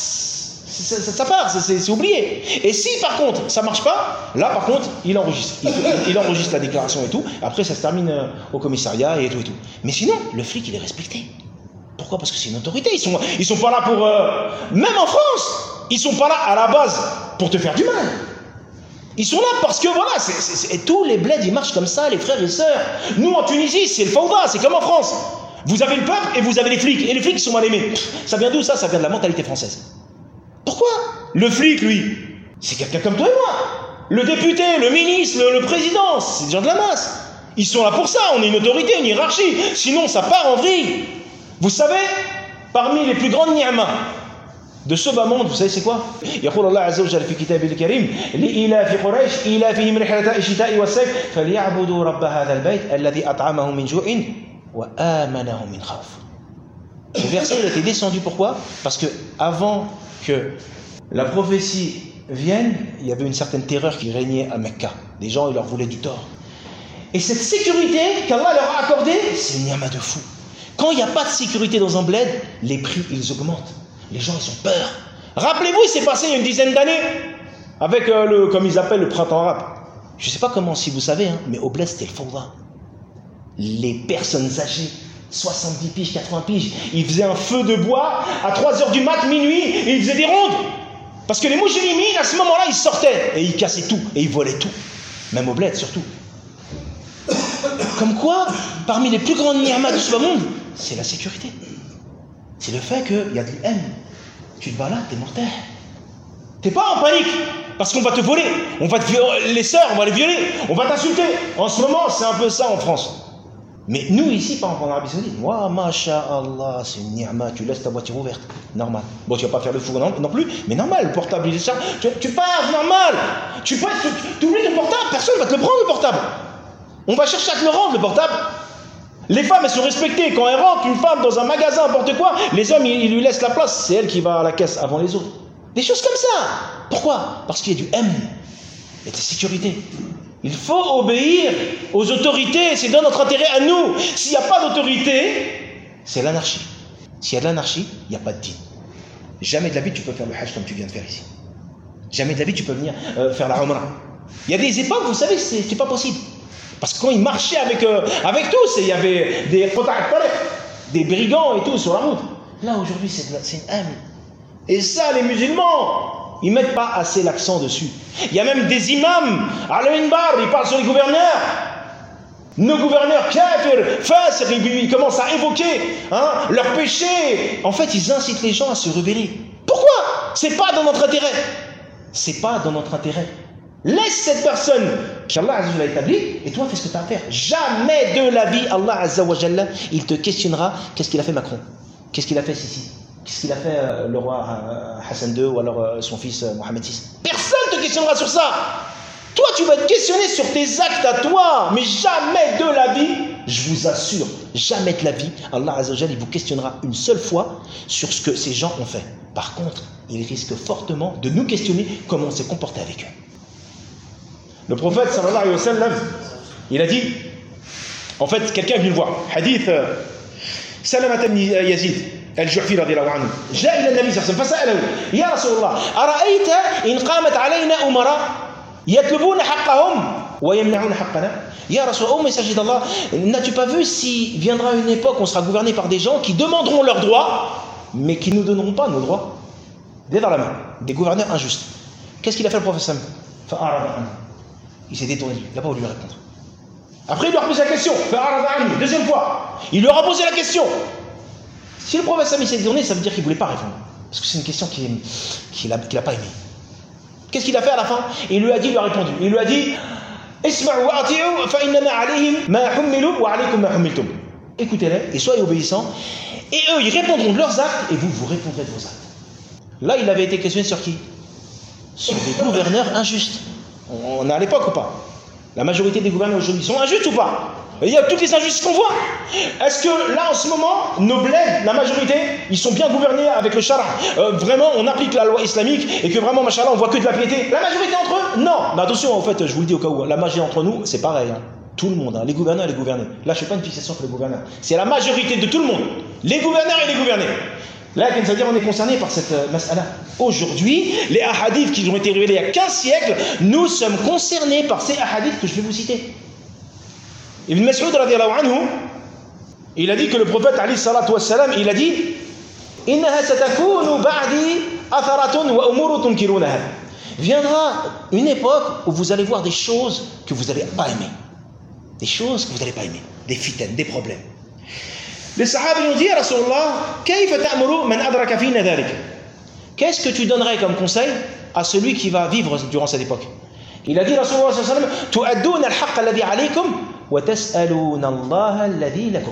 Ça, ça, ça part, c'est oublié. Et si par contre ça marche pas, là par contre il enregistre, il, il enregistre la déclaration et tout. Après ça se termine euh, au commissariat et tout et tout. Mais sinon le flic il est respecté. Pourquoi? Parce que c'est une autorité. Ils sont, ils sont pas là pour, euh, même en France, ils sont pas là à la base pour te faire du mal. Ils sont là parce que voilà, c'est, c'est, c'est, et tous les bleds ils marchent comme ça, les frères et sœurs. Nous en Tunisie c'est le fawda, c'est comme en France. Vous avez le peuple et vous avez les flics. Et les flics ils sont mal aimés. Ça vient d'où ça? Ça vient de la mentalité française. Pourquoi? Le flic, lui, c'est quelqu'un comme toi et moi. Le député, le ministre, le, le président, c'est des gens de la masse. Ils sont là pour ça, on est une autorité, une hiérarchie. Sinon, ça part en vrille. Vous savez, parmi les plus grandes ni'mas de ce bas monde, vous savez c'est quoi? يقول الله عز وجل في كتابه الكريم لإلاف قريش إلافهم رحلة الشتاء والصيف فليعبدوا رب هذا البيت الذي أطعمهم من جوع وآمنهم من خوف. Ce verset il a été descendu, pourquoi? Parce que avant que la prophétie vienne, il y avait une certaine terreur qui régnait à Mecca. Les gens, ils leur voulaient du tort. Et cette sécurité qu'Allah leur a accordée, c'est une ni'ma de fou. Quand il n'y a pas de sécurité dans un bled, les prix, ils augmentent. Les gens, ils ont peur. Rappelez-vous, il s'est passé il y a une dizaine d'années, avec euh, le, comme ils appellent, le printemps arabe. Je ne sais pas comment, si vous savez, hein, mais au bled, c'était le fawda. Les personnes âgées, soixante-dix piges, quatre-vingts piges, ils faisaient un feu de bois à trois heures du mat, minuit, et ils faisaient des rondes. Parce que les moujrimines, à ce moment-là, ils sortaient, et ils cassaient tout, et ils volaient tout. Même au bled, surtout. Comme quoi, parmi les plus grandes ni'mas de ce monde, c'est la sécurité. C'est le fait qu'il y a de l'haine. Tu te balades, t'es mortel. T'es pas en panique, parce qu'on va te voler, on va te violer, les sœurs, on va les violer, on va t'insulter. En ce moment, c'est un peu ça en France. Mais nous ici, par exemple en Arabie Saoudite, moi, masha'Allah, c'est une ni'ma, tu laisses ta voiture ouverte, normal. Bon, tu vas pas faire le fou non, non plus, mais normal, le portable, il est ça, tu, tu passes, normal. Tu peux, tu, tu oublies ton portable, personne va te le prendre le portable. On va chercher à te le rendre le portable. Les femmes, elles sont respectées. Quand elles rentrent, une femme dans un magasin, n'importe quoi, les hommes, ils, ils lui laissent la place, c'est elle qui va à la caisse avant les autres. Des choses comme ça. Pourquoi? Parce qu'il y a du M, il y a de la sécurité. Il faut obéir aux autorités, c'est dans notre intérêt à nous. S'il n'y a pas d'autorité, c'est l'anarchie. S'il y a de l'anarchie, il n'y a pas de dîne. Jamais de la vie tu peux faire le hajj comme tu viens de faire ici. Jamais de la vie tu peux venir euh, faire la umrah. Il y a des époques, vous savez, c'est, c'est pas possible. Parce que quand ils marchaient avec, euh, avec tous, il y avait des des brigands et tout sur la route. Là aujourd'hui c'est, c'est une âme. Et ça les musulmans, ils ne mettent pas assez l'accent dessus. Il y a même des imams, à l'Inbar, ils parlent sur les gouverneurs. Nos gouverneurs kafir, fasir, ils commencent à évoquer hein, leurs péchés. En fait, ils incitent les gens à se rebeller. Pourquoi? C'est pas dans notre intérêt. C'est pas dans notre intérêt. Laisse cette personne qu'Allah Azza wa Jalla a établie et toi fais ce que tu as à faire. Jamais de la vie, Allah Azza wa Jalla, il te questionnera qu'est-ce qu'il a fait Macron, qu'est-ce qu'il a fait Sissi, Qu'est-ce qu'il a fait euh, le roi euh, Hassan deux ou alors euh, son fils euh, Mohammed six? Personne ne te questionnera sur ça. Toi, tu vas te questionner sur tes actes à toi, mais jamais de la vie, je vous assure, jamais de la vie, Allah Azza wa Jalla, il vous questionnera une seule fois sur ce que ces gens ont fait. Par contre, il risque fortement de nous questionner comment on s'est comporté avec eux. Le prophète sallallahu alayhi wa sallam, il a dit, en fait, quelqu'un est venu le voir, hadith euh, Salamat ibn Yazid الجحفي رضي الله عنه جاء إلى النبي صلى الله عليه وسلم فسأله يا رسول الله أرأيت إن قامت علينا أمراء يطلبون حقهم ويمنعون حقنا يا رسول الله, messager d'Allah, n'as-tu pas vu si viendra une époque où on sera gouverné par des gens qui demanderont leurs droits mais qui ne nous donneront pas nos droits? Dès dans la main, des gouverneurs injustes. Qu'est-ce qu'il a fait le prophète? Il s'est détourné, il n'a pas voulu lui répondre. Après il lui a posé la question, deuxième fois, il lui a posé la question. Si le prophète Sam s'est détourné, ça veut dire qu'il ne voulait pas répondre. Parce que c'est une question qu'il qu'il n'a qu'il pas aimée. Qu'est-ce qu'il a fait à la fin? Il lui a dit, il lui a répondu. Il lui a dit écoutez-les et soyez obéissants. Et eux, ils répondront de leurs actes et vous, vous répondrez de vos actes. Là, il avait été questionné sur qui? Sur des gouverneurs injustes. On est à l'époque ou pas? La majorité des gouverneurs aujourd'hui sont injustes ou pas? Il y a toutes les injustices qu'on voit. Est-ce que là, en ce moment, nos bleds, la majorité, ils sont bien gouvernés avec le shara? euh, Vraiment, on applique la loi islamique et que vraiment, machallah, on voit que de la piété. La majorité entre eux? Non. Mais attention, en fait, je vous le dis au cas où, la majorité entre nous, c'est pareil. Hein. Tout le monde, hein. Les gouverneurs et les gouvernés. Là, je ne fais pas une fixation sur les gouverneurs. C'est la majorité de tout le monde. Les gouverneurs et les gouvernés. Là, c'est-à-dire on est concerné par cette euh, mas'ala. Aujourd'hui, les ahadiths qui ont été révélés il y a quinze siècles, nous sommes concernés par ces ahadiths que je vais vous citer. Ibn Mas'ud radiyallahu anhu, il a dit que le prophète alayhi salatu wassalam, il a dit innaha satakunu ba'di atharatun wa umurun tunkirunaha. Viendra une époque où vous allez voir des choses que vous n'allez pas aimer. Des choses que vous n'allez pas aimer. Des fitanes, des problèmes. Les sahaba lui ont dit, Rasulallah, kayfa ta'muru man adraka fina dhalik? Qu'est-ce que tu donnerais comme conseil à celui qui va vivre durant cette époque? Il a dit, Rasulallah sallallahu alayhi wa sallam, tu'addouna al-haqq alladhi alaykum wa tas'alouna Allah alladhi lakum.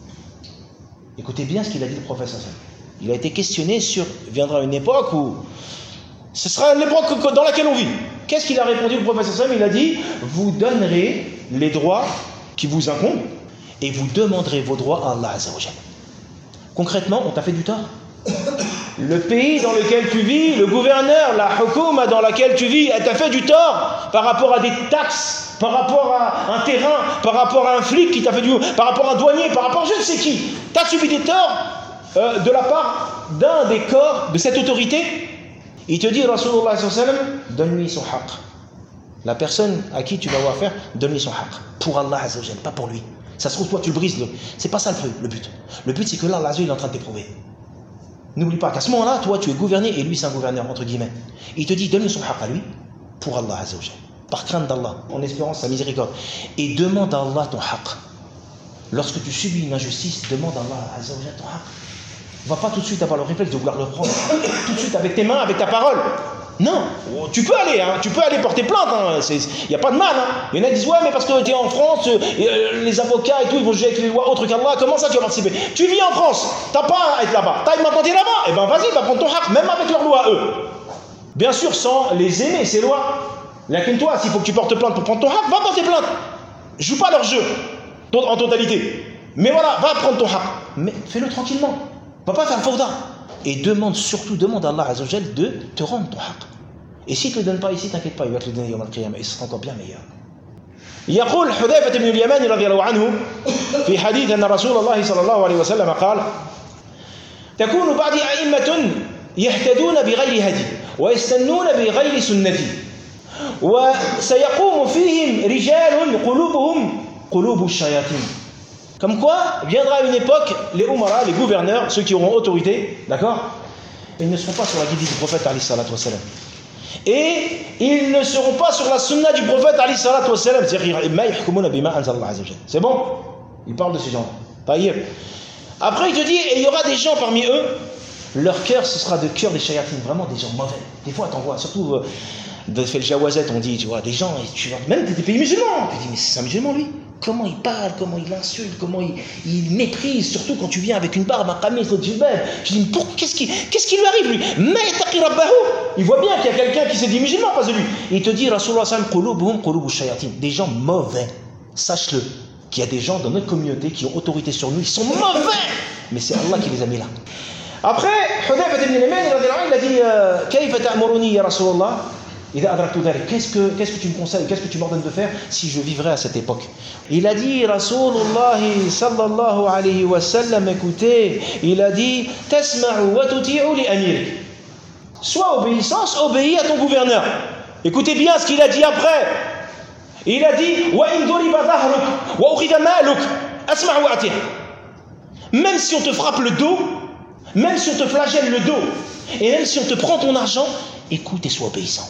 Écoutez bien ce qu'il a dit le prophète sallallahu alayhi wa sallam. Il a été questionné sur, viendra une époque où ce sera l'époque dans laquelle on vit. Qu'est-ce qu'il a répondu le prophète sallallahu alayhi wa sallam? Il a dit, vous donnerez les droits qui vous incombent et vous demanderez vos droits à Allah Azza wa Jalla. Concrètement, on t'a fait du tort. Le pays dans lequel tu vis, le gouverneur, la hukuma dans laquelle tu vis, elle t'a fait du tort par rapport à des taxes, par rapport à un terrain, par rapport à un flic qui t'a fait du tort, par rapport à un douanier, par rapport à je ne sais qui. Tu as subi des torts euh, de la part d'un des corps de cette autorité. Il te dit, Rasulullah sallallahu alayhi wa sallam, donne-lui son haqq. La personne à qui tu vas avoir affaire, donne-lui son haqq. Pour Allah Azza wa Jalla, pas pour lui. Ça se trouve, toi, tu le brises. Le... C'est pas ça le but. Le but, c'est que là, Allah il est en train de t'éprouver. N'oublie pas qu'à ce moment-là, toi, tu es gouverné et lui, c'est un gouverneur, entre guillemets. Il te dit, donne son haqq à lui pour Allah Azza wa Jalla, par crainte d'Allah, en espérant sa miséricorde. Et demande à Allah ton haqq. Lorsque tu subis une injustice, demande à Allah Azza wa Jalla ton haqq. Va pas tout de suite avoir le réflexe de vouloir le prendre. Tout de suite avec tes mains, avec ta parole. Non, tu peux aller, hein, tu peux aller porter plainte, il hein, n'y a pas de mal. Hein. Il y en a qui disent, ouais, mais parce que tu es en France, euh, les avocats et tout, ils vont juger avec les lois autres qu'Allah, comment ça tu vas participer? Tu vis en France, tu n'as pas à être là-bas, tu as maintenant t'es là-bas, et ben vas-y, va prendre ton haq, même avec leurs lois, eux. Bien sûr, sans les aimer, ces lois. Lakin toi, s'il faut que tu portes plainte pour prendre ton haq, va porter plainte. Joue pas leur jeu, en totalité. Mais voilà, va prendre ton haq. Mais fais-le tranquillement, va pas faire le fawda. Et demande surtout, demande à Allah Azza wa Jalla de te rendre ton haq. Et s'il ne te le donne pas ici, t'inquiète pas, il va te le donner yawm al-qiyamah, et ce sera encore bien meilleur. يقول حذيفة بن اليمان رضي الله عنه في حديث أن رسول الله صلى الله عليه وسلم قال تكون بعد أئمة يهتدون بغير هدي ويستنون بغير سنتي وسيقوم فيهم رجال قلوبهم قلوب الشياطين. Comme quoi, viendra une époque, les umara, les gouverneurs, ceux qui auront autorité, d'accord, ils ne seront pas sur la guidée du prophète alayhi salatu wa salam. Et ils ne seront pas sur la sunna du prophète alayhi salatu wa salam. C'est bon? Il parle de ces gens-là. Après il te dit, et il y aura des gens parmi eux, leur cœur ce sera de cœur des shayatines, vraiment des gens mauvais. Des fois t'en vois, surtout euh, de fait le jawazet on dit, tu vois, des gens, tu vois, même des pays musulmans, tu dis mais c'est un musulman lui. comment il parle, comment il insulte, comment il, il méprise, surtout quand tu viens avec une barbe, un qamis, un djilbab. Je dis, pourquoi, qu'est-ce qui, qu'est-ce qui lui arrive lui? Il voit bien qu'il y a quelqu'un qui s'est dit musulman, pas de lui. Il te dit, Rasulullah sallallahu alayhi wa sallam, des gens mauvais, sache-le, qu'il y a des gens dans notre communauté qui ont autorité sur nous, ils sont mauvais, mais c'est Allah qui les a mis là. Après, Hudayfa ibn al-Yaman, il a dit, Kayfa ta'muruni ya Rasulullah? Qu'est-ce que, qu'est-ce que tu me conseilles, qu'est-ce que tu m'ordonnes de faire si je vivrais à cette époque? Il a dit, Rasulullah sallallahu alayhi wa sallam, écoutez, il a dit, Tasma'u wa tuti'u li amirik. Sois obéissance, obéis à ton gouverneur. Écoutez bien ce qu'il a dit après. Il a dit, Wa in duriba dhahruk wa ukhidha maluk, asma' wa ati'. Même si on te frappe le dos, même si on te flagelle le dos, et même si on te prend ton argent, écoute et sois obéissant.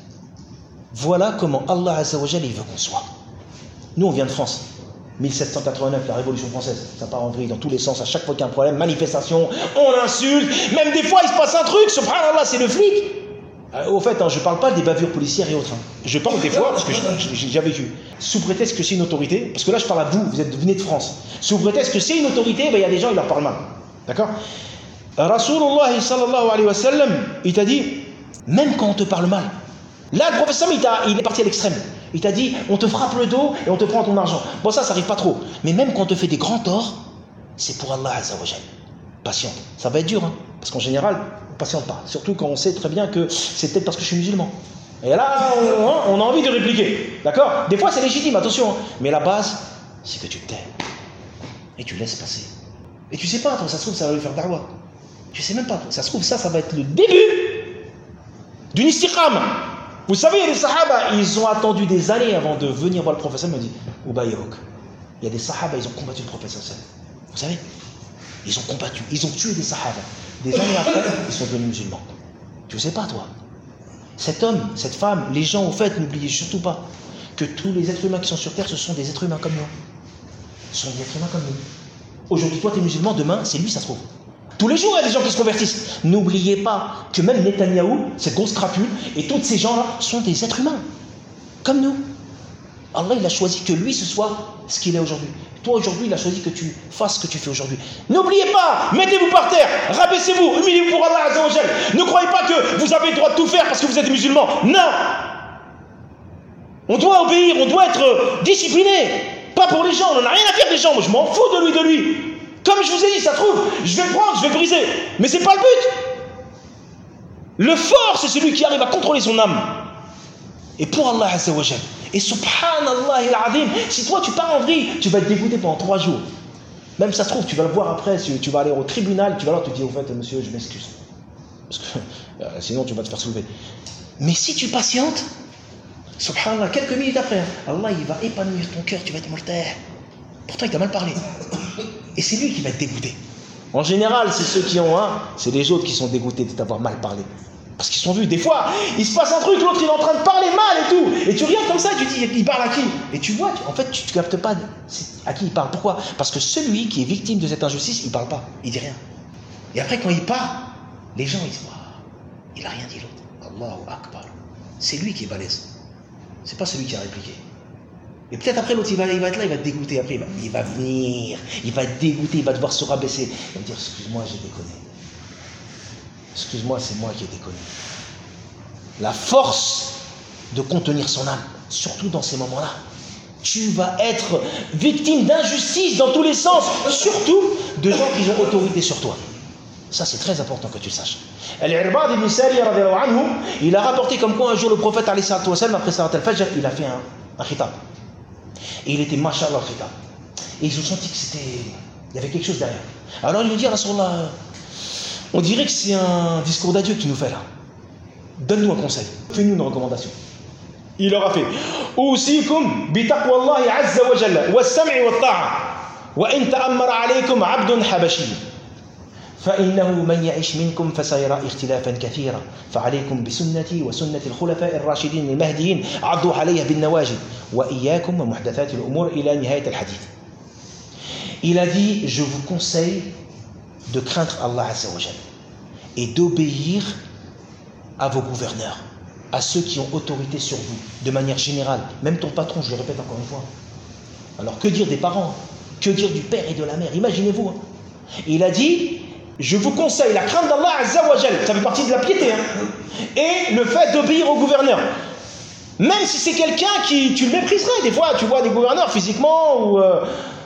Voilà comment Allah Azza wa Jalla il veut qu'on soit. Nous on vient de France, mille sept cent quatre-vingt-neuf, la Révolution française, ça part en vrille dans tous les sens, à chaque fois qu'il y a un problème, manifestation, on insulte, même des fois il se passe un truc, subhanallah, c'est le flic. Euh, au fait, hein, je ne parle pas des bavures policières et autres, hein. Je parle des fois, parce que j'ai déjà vécu, sous prétexte que c'est une autorité, parce que là je parle à vous, vous êtes venez de France, sous prétexte que c'est une autorité, il y a des gens ils leur parlent mal, d'accord? Rasulullah sallallahu alayhi wa sallam, il t'a dit, même quand on te parle mal, là le professeur il, il est parti à l'extrême, il t'a dit, on te frappe le dos et on te prend ton argent. Bon ça, ça arrive pas trop, mais même quand on te fait des grands torts, c'est pour Allah Azza wa Jalla. Patiente, ça va être dur, hein, parce qu'en général, on patiente pas, surtout quand on sait très bien que c'est peut-être parce que je suis musulman. Et là, on, on a envie de répliquer, d'accord? Des fois c'est légitime, attention, hein, mais la base, c'est que tu te tais et tu laisses passer. Et tu sais pas, toi, ça se trouve, ça va lui faire da'wah. Tu sais même pas, ça se trouve, ça, ça va être le début d'une istiqama. Vous savez, les sahaba, ils ont attendu des années avant de venir voir le prophète. Il me dit, Ubayyuk. Il y a des sahaba, ils ont combattu le prophète. Vous savez, ils ont combattu, ils ont tué des sahaba. Des années après, ils sont devenus musulmans. Tu ne sais pas, toi. Cet homme, cette femme, les gens, au fait, n'oubliez surtout pas que tous les êtres humains qui sont sur terre, ce sont des êtres humains comme nous. Ce sont des êtres humains comme nous. Aujourd'hui, toi, tu es musulman, demain, c'est lui, ça se trouve. Tous les jours, il y a des gens qui se convertissent. N'oubliez pas que même Netanyahou, cette grosse crapule, et tous ces gens-là sont des êtres humains, comme nous. Allah, il a choisi que lui, ce soit ce qu'il est aujourd'hui. Toi, aujourd'hui, il a choisi que tu fasses ce que tu fais aujourd'hui. N'oubliez pas, mettez-vous par terre, rabaissez-vous, humiliez-vous pour Allah Azza wa Jal. Ne croyez pas que vous avez le droit de tout faire parce que vous êtes musulman. Non. On doit obéir, on doit être discipliné. Pas pour les gens, on n'en a rien à faire des gens. Moi, je m'en fous de lui, de lui. Comme je vous ai dit, ça trouve, je vais le prendre, je vais le briser. Mais c'est pas le but. Le fort, c'est celui qui arrive à contrôler son âme. Et pour Allah Azza wa Jal. Et subhanallah al-azim, si toi tu pars en vrille, tu vas être dégoûté pendant trois jours. Même ça se trouve, tu vas le voir après, tu vas aller au tribunal, tu vas là, tu te dis, au fait, monsieur, je m'excuse. Parce que euh, sinon tu vas te faire soulever. Mais si tu patientes, subhanallah, quelques minutes après, Allah il va épanouir ton cœur, tu vas être mortel. Pourtant il t'a mal parlé. Et c'est lui qui va être dégoûté. En général, c'est ceux qui ont un, c'est les autres qui sont dégoûtés de t'avoir mal parlé. Parce qu'ils sont vus, des fois, il se passe un truc, l'autre il est en train de parler mal et tout. Et tu regardes comme ça, et tu te dis, il parle à qui? Et tu vois, tu, en fait, tu ne captes pas à qui il parle. Pourquoi? Parce que celui qui est victime de cette injustice, il ne parle pas, il ne dit rien. Et après, quand il part, les gens, ils disent, il n'a rien dit l'autre. Allahu Akbar. C'est lui qui est balèze. C'est pas celui qui a répliqué. Et peut-être après, l'autre, il va, il va être là, il va te dégoûter. Après, il va, il va venir, il va être dégoûté, il va devoir se rabaisser. Il va dire, excuse-moi, j'ai déconné. Excuse-moi, c'est moi qui ai déconné. La force de contenir son âme, surtout dans ces moments-là. Tu vas être victime d'injustice dans tous les sens, surtout de gens qui ont autorité sur toi. Ça, c'est très important que tu le saches. Al-Irbad ibn Sariya, il a rapporté comme quoi un jour le prophète, après Salat al-Fajr, il a fait un, un khitab. Et il était mashallah al khitab. Et ils ont senti que c'était, il y avait quelque chose derrière. Alors il lui dit, Rasulullah, on dirait que c'est un discours d'adieu que tu nous fais là. Donne-nous un conseil. Fais-nous une recommandation. Il leur a fait Usikum bi taqwallahi azza wa jalla wa sam'i wa ta'a wa in ta'ammara alaykum 'abdun habashi fa innahu man ya'ish minkum fasayara ikhtilafan kathira fa alaykum bi sunnati wa sunnati al-khulafa'i ar-rashidin al-mahdiyyin 'addu 'alayha bin nawajid wa iyyakum wa muhdathati al-umur ila nihayat al-hadith. Il a dit, je vous conseille de craindre Allah Azza wa Jalla et d'obéir à vos gouverneurs, à ceux qui ont autorité sur vous, de manière générale, même ton patron, je le répète encore une fois, Alors que dire des parents? Que dire du père et de la mère? Imaginez-vous. Hein. Il a dit, je vous conseille la crainte d'Allah Azza wa Jal, ça fait partie de la piété, hein, et le fait d'obéir au gouverneur. Même si c'est quelqu'un qui, tu le mépriserais, des fois, tu vois des gouverneurs physiquement, ou... Euh...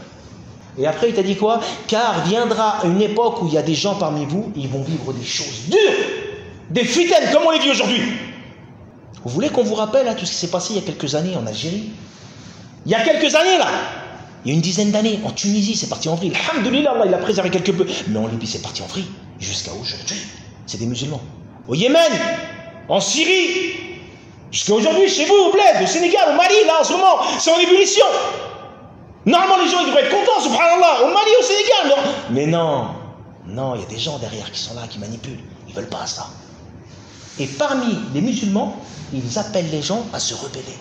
Et après, il t'a dit quoi? Car viendra une époque où il y a des gens parmi vous, ils vont vivre des choses dures, des fitaines, comme on les vit aujourd'hui. Vous voulez qu'on vous rappelle là, tout ce qui s'est passé il y a quelques années en Algérie? Il y a quelques années là, il y a une dizaine d'années, en Tunisie, c'est parti en vrille. Alhamdulillah, Allah, il a préservé quelque peu. Mais en Libye, c'est parti en vrille. Jusqu'à aujourd'hui, c'est des musulmans. Au Yémen, en Syrie, jusqu'à aujourd'hui, chez vous, au Bled, au Sénégal, au Mali, là, en ce moment, c'est en ébullition. Normalement, les gens, ils devraient être contents, subhanallah, au Mali, au Sénégal. Non. Mais non, non, il y a des gens derrière qui sont là, qui manipulent. Ils veulent pas ça. Et parmi les musulmans, ils appellent les gens à se rebeller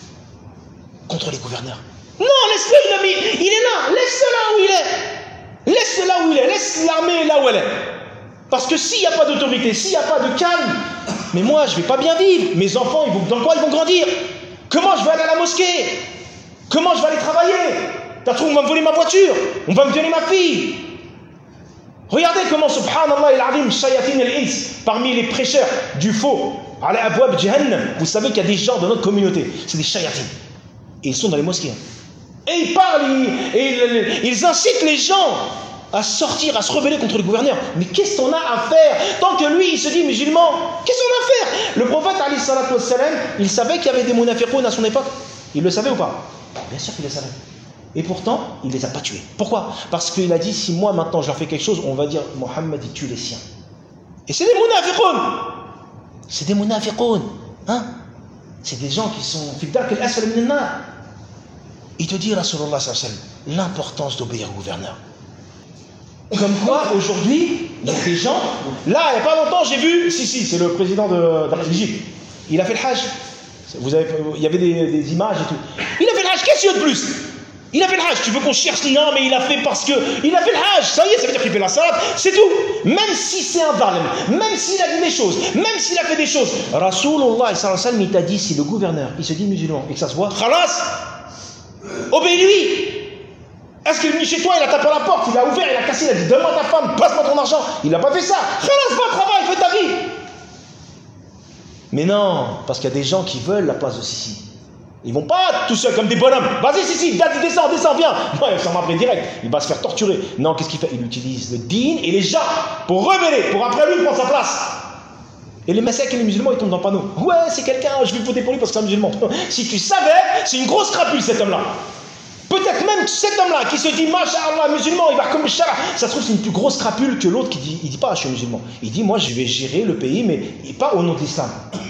contre les gouverneurs. Non, laisse-le, il, a mis, il est là, laisse-le là où il est. Laisse-le là où il est, laisse l'armée là où elle est. Parce que s'il n'y a pas d'autorité, s'il n'y a pas de calme, mais moi, je ne vais pas bien vivre. Mes enfants, ils vont, dans quoi ils vont grandir? Comment je vais aller à la mosquée? Comment je vais aller travailler? T'as trouvé, on va me voler ma voiture, on va me violer ma fille. Regardez comment, subhanallah il-azim, shayatin al-ins, parmi les prêcheurs du faux, ala abwab jahannam, vous savez qu'il y a des gens de notre communauté, c'est des shayatin. Et ils sont dans les mosquées. Et ils parlent, ils, et ils, ils incitent les gens à sortir, à se rebeller contre le gouverneur. Mais qu'est-ce qu'on a à faire? Tant que lui, il se dit musulman, qu'est-ce qu'on a à faire? Le prophète, alayhi salatu wassalam, il savait qu'il y avait des munafiqoun à son époque. Il le savait ou pas? Bien sûr qu'il le savait. Et pourtant, il ne les a pas tués. Pourquoi? Parce qu'il a dit, si moi maintenant je leur fais quelque chose, on va dire, Mohammed il tue les siens. Et c'est des munafiqoun. C'est des munafiqoun. Hein? C'est des gens qui sont fi dark al-asfal min an-nar. Il te dit, Rasulullah sallallahu alayhi wa sallam, l'importance d'obéir au gouverneur. Comme quoi, aujourd'hui, il y a des gens... Là, il n'y a pas longtemps, j'ai vu... Si, si, c'est le président de, de l'Égypte. Il a fait le Hajj. Vous avez, il y avait des, des images et tout. Il a fait le Hajj, qu'est-ce qu'il y a de plus? Il a fait le Hajj. Tu veux qu'on cherche? Non, mais il a fait parce que... Il a fait le Hajj. Ça y est, ça veut dire qu'il fait la salat. C'est tout. Même si c'est un zalim, même s'il a dit des choses, même s'il a fait des choses. Rasulullah sallallahu alayhi wa sallam, il t'a dit, si le gouverneur, il se dit musulman et que ça se voit, khalas, obéis-lui. Est-ce qu'il est venu chez toi, il a tapé à la porte, il a ouvert, il a cassé, il a dit donne-moi ta femme, passe-moi ton argent. Il n'a pas fait ça. Khalas, va, travaille, fais ta vie. Mais non, parce qu'il y a des gens qui veulent la place de Sissi. Ils vont pas tout seuls comme des bonhommes. Vas-y, Sissi, descends, descends, viens. Non, il s'en va après direct. Il va se faire torturer. Non, qu'est-ce qu'il fait? Il utilise le din et les gens pour rebeller, pour après lui prendre sa place. Et les messieurs et les musulmans, ils tombent dans le panneau. Ouais, c'est quelqu'un, je vais voter pour lui parce que c'est un musulman. Si tu savais, c'est une grosse crapule cet homme-là. Peut-être même cet homme-là qui se dit Masha'Allah, musulman, il va comme Shara. Ça se trouve, c'est une plus grosse crapule que l'autre qui dit, il dit pas, je suis musulman. Il dit, moi, je vais gérer le pays, mais pas au nom de l'islam.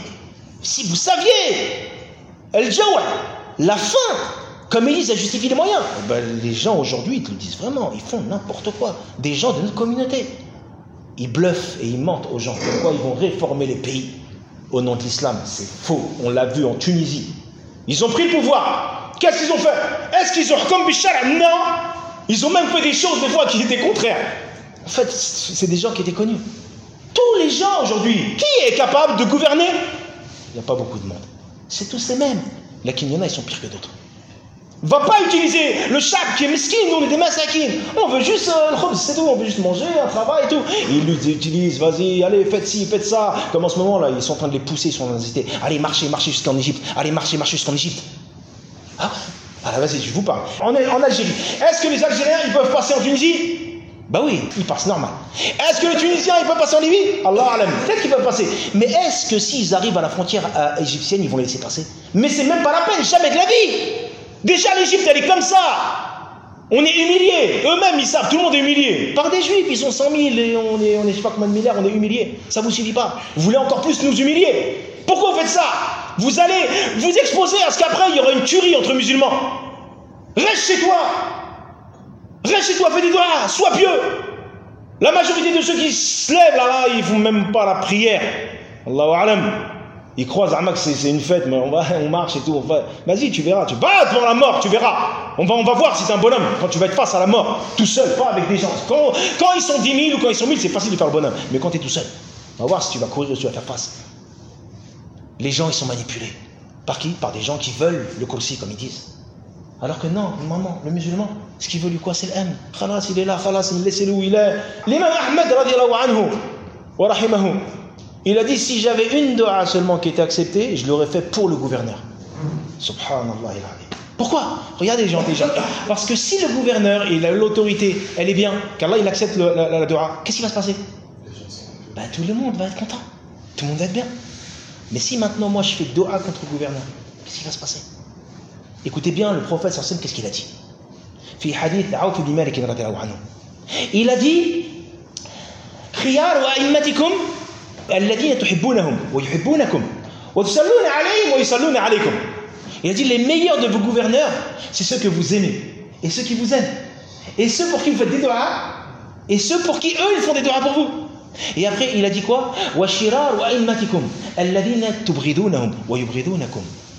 Si vous saviez, El-Jawa, la fin, comme ils disent, ça justifie les moyens. Ben, les gens aujourd'hui, ils te le disent vraiment, ils font n'importe quoi. Des gens de notre communauté. Ils bluffent et ils mentent aux gens. Pourquoi ils vont réformer les pays au nom de l'islam? C'est faux. On l'a vu en Tunisie. Ils ont pris le pouvoir. Qu'est-ce qu'ils ont fait? Est-ce qu'ils ont comme Bichara? Non. Ils ont même fait des choses des fois qui étaient contraires. En fait, c'est des gens qui étaient connus. Tous les gens aujourd'hui, qui est capable de gouverner? Il n'y a pas beaucoup de monde. C'est tous les mêmes. Là, qu'il y en a, ils sont pires que d'autres. Va pas utiliser le chab qui est mesquin, nous on est des massakines. On veut juste euh, le khobz, c'est tout, on veut juste manger, un travail et tout. Ils l'utilisent, vas-y, allez, faites ci, faites ça. Comme en ce moment là, ils sont en train de les pousser, ils sont en train d'hésiter. Allez, marchez, marchez jusqu'en Égypte. Allez, marchez, marchez jusqu'en Égypte. Ah ouais. Alors vas-y, je vous parle. On est en Algérie. Est-ce que les Algériens, ils peuvent passer en Tunisie? Bah oui, ils passent normal. Est-ce que les Tunisiens, ils peuvent passer en Libye? Allah alam. Peut-être qu'ils peuvent passer. Mais est-ce que s'ils arrivent à la frontière euh, égyptienne, ils vont les laisser passer? Mais c'est même pas la peine, jamais de la vie. Déjà l'Égypte, elle est comme ça. On est humiliés. Eux-mêmes, ils savent, tout le monde est humilié. Par des juifs, ils sont cent mille et on est, on est je sais pas combien de milliards, on est humiliés. Ça vous suffit pas. Vous voulez encore plus nous humilier? Pourquoi vous faites ça? Vous allez vous exposer à ce qu'après, il y aura une tuerie entre musulmans. Reste chez toi. Reste chez toi, fais des doigts, sois pieux. La majorité de ceux qui se lèvent là, là ils font même pas la prière. Allahu alam. Ils croient que c'est une fête, mais on, va, on marche et tout. Vas-y, tu verras. Tu vas devant la mort, tu verras. On va, on va voir si t'es un bonhomme. Quand tu vas être face à la mort, tout seul, pas avec des gens. Quand, quand ils sont dix mille ou quand ils sont mille, c'est facile de faire le bonhomme. Mais quand tu es tout seul, on va voir si tu vas courir ou si tu vas faire face. Les gens, ils sont manipulés. Par qui? Par des gens qui veulent le kursi, comme ils disent. Alors que non, maman, le musulman, ce qu'il veut lui quoi, c'est l'aime. Khalas, il est là, khalas, laissez-le où il est. L'imam Ahmed, radiallahu anhu, wa rahimahu, il a dit, si j'avais une dua seulement qui était acceptée, je l'aurais fait pour le gouverneur. Subhanallah il a. Pourquoi? Regardez les gens déjà. Parce que si le gouverneur et l'autorité, elle est bien, qu'Allah il accepte le, la, la, la dua, qu'est-ce qui va se passer? Ben, tout le monde va être content. Tout le monde va être bien. Mais si maintenant moi je fais dua contre le gouverneur, qu'est-ce qui va se passer? Écoutez bien le prophète sallallahu alayhi wa sallam, qu'est-ce qu'il a dit? Fi hadith Awf ibn Malik radiyallahu anhu. Il a dit khiyar wa a'immatikum alladhina tuhibbunahum wa yuhibbunakum wa tusalluna alayhim wa yusalluna alaykum. Il a dit les meilleurs de vos gouverneurs, c'est ceux que vous aimez et ceux qui vous aiment. Et ceux pour qui vous faites des doigts et ceux pour qui eux ils font des doigts pour vous. Et après il a dit quoi? Wa shirar wa a'immatikum alladhina tubghidunahum wa yubghidunakum.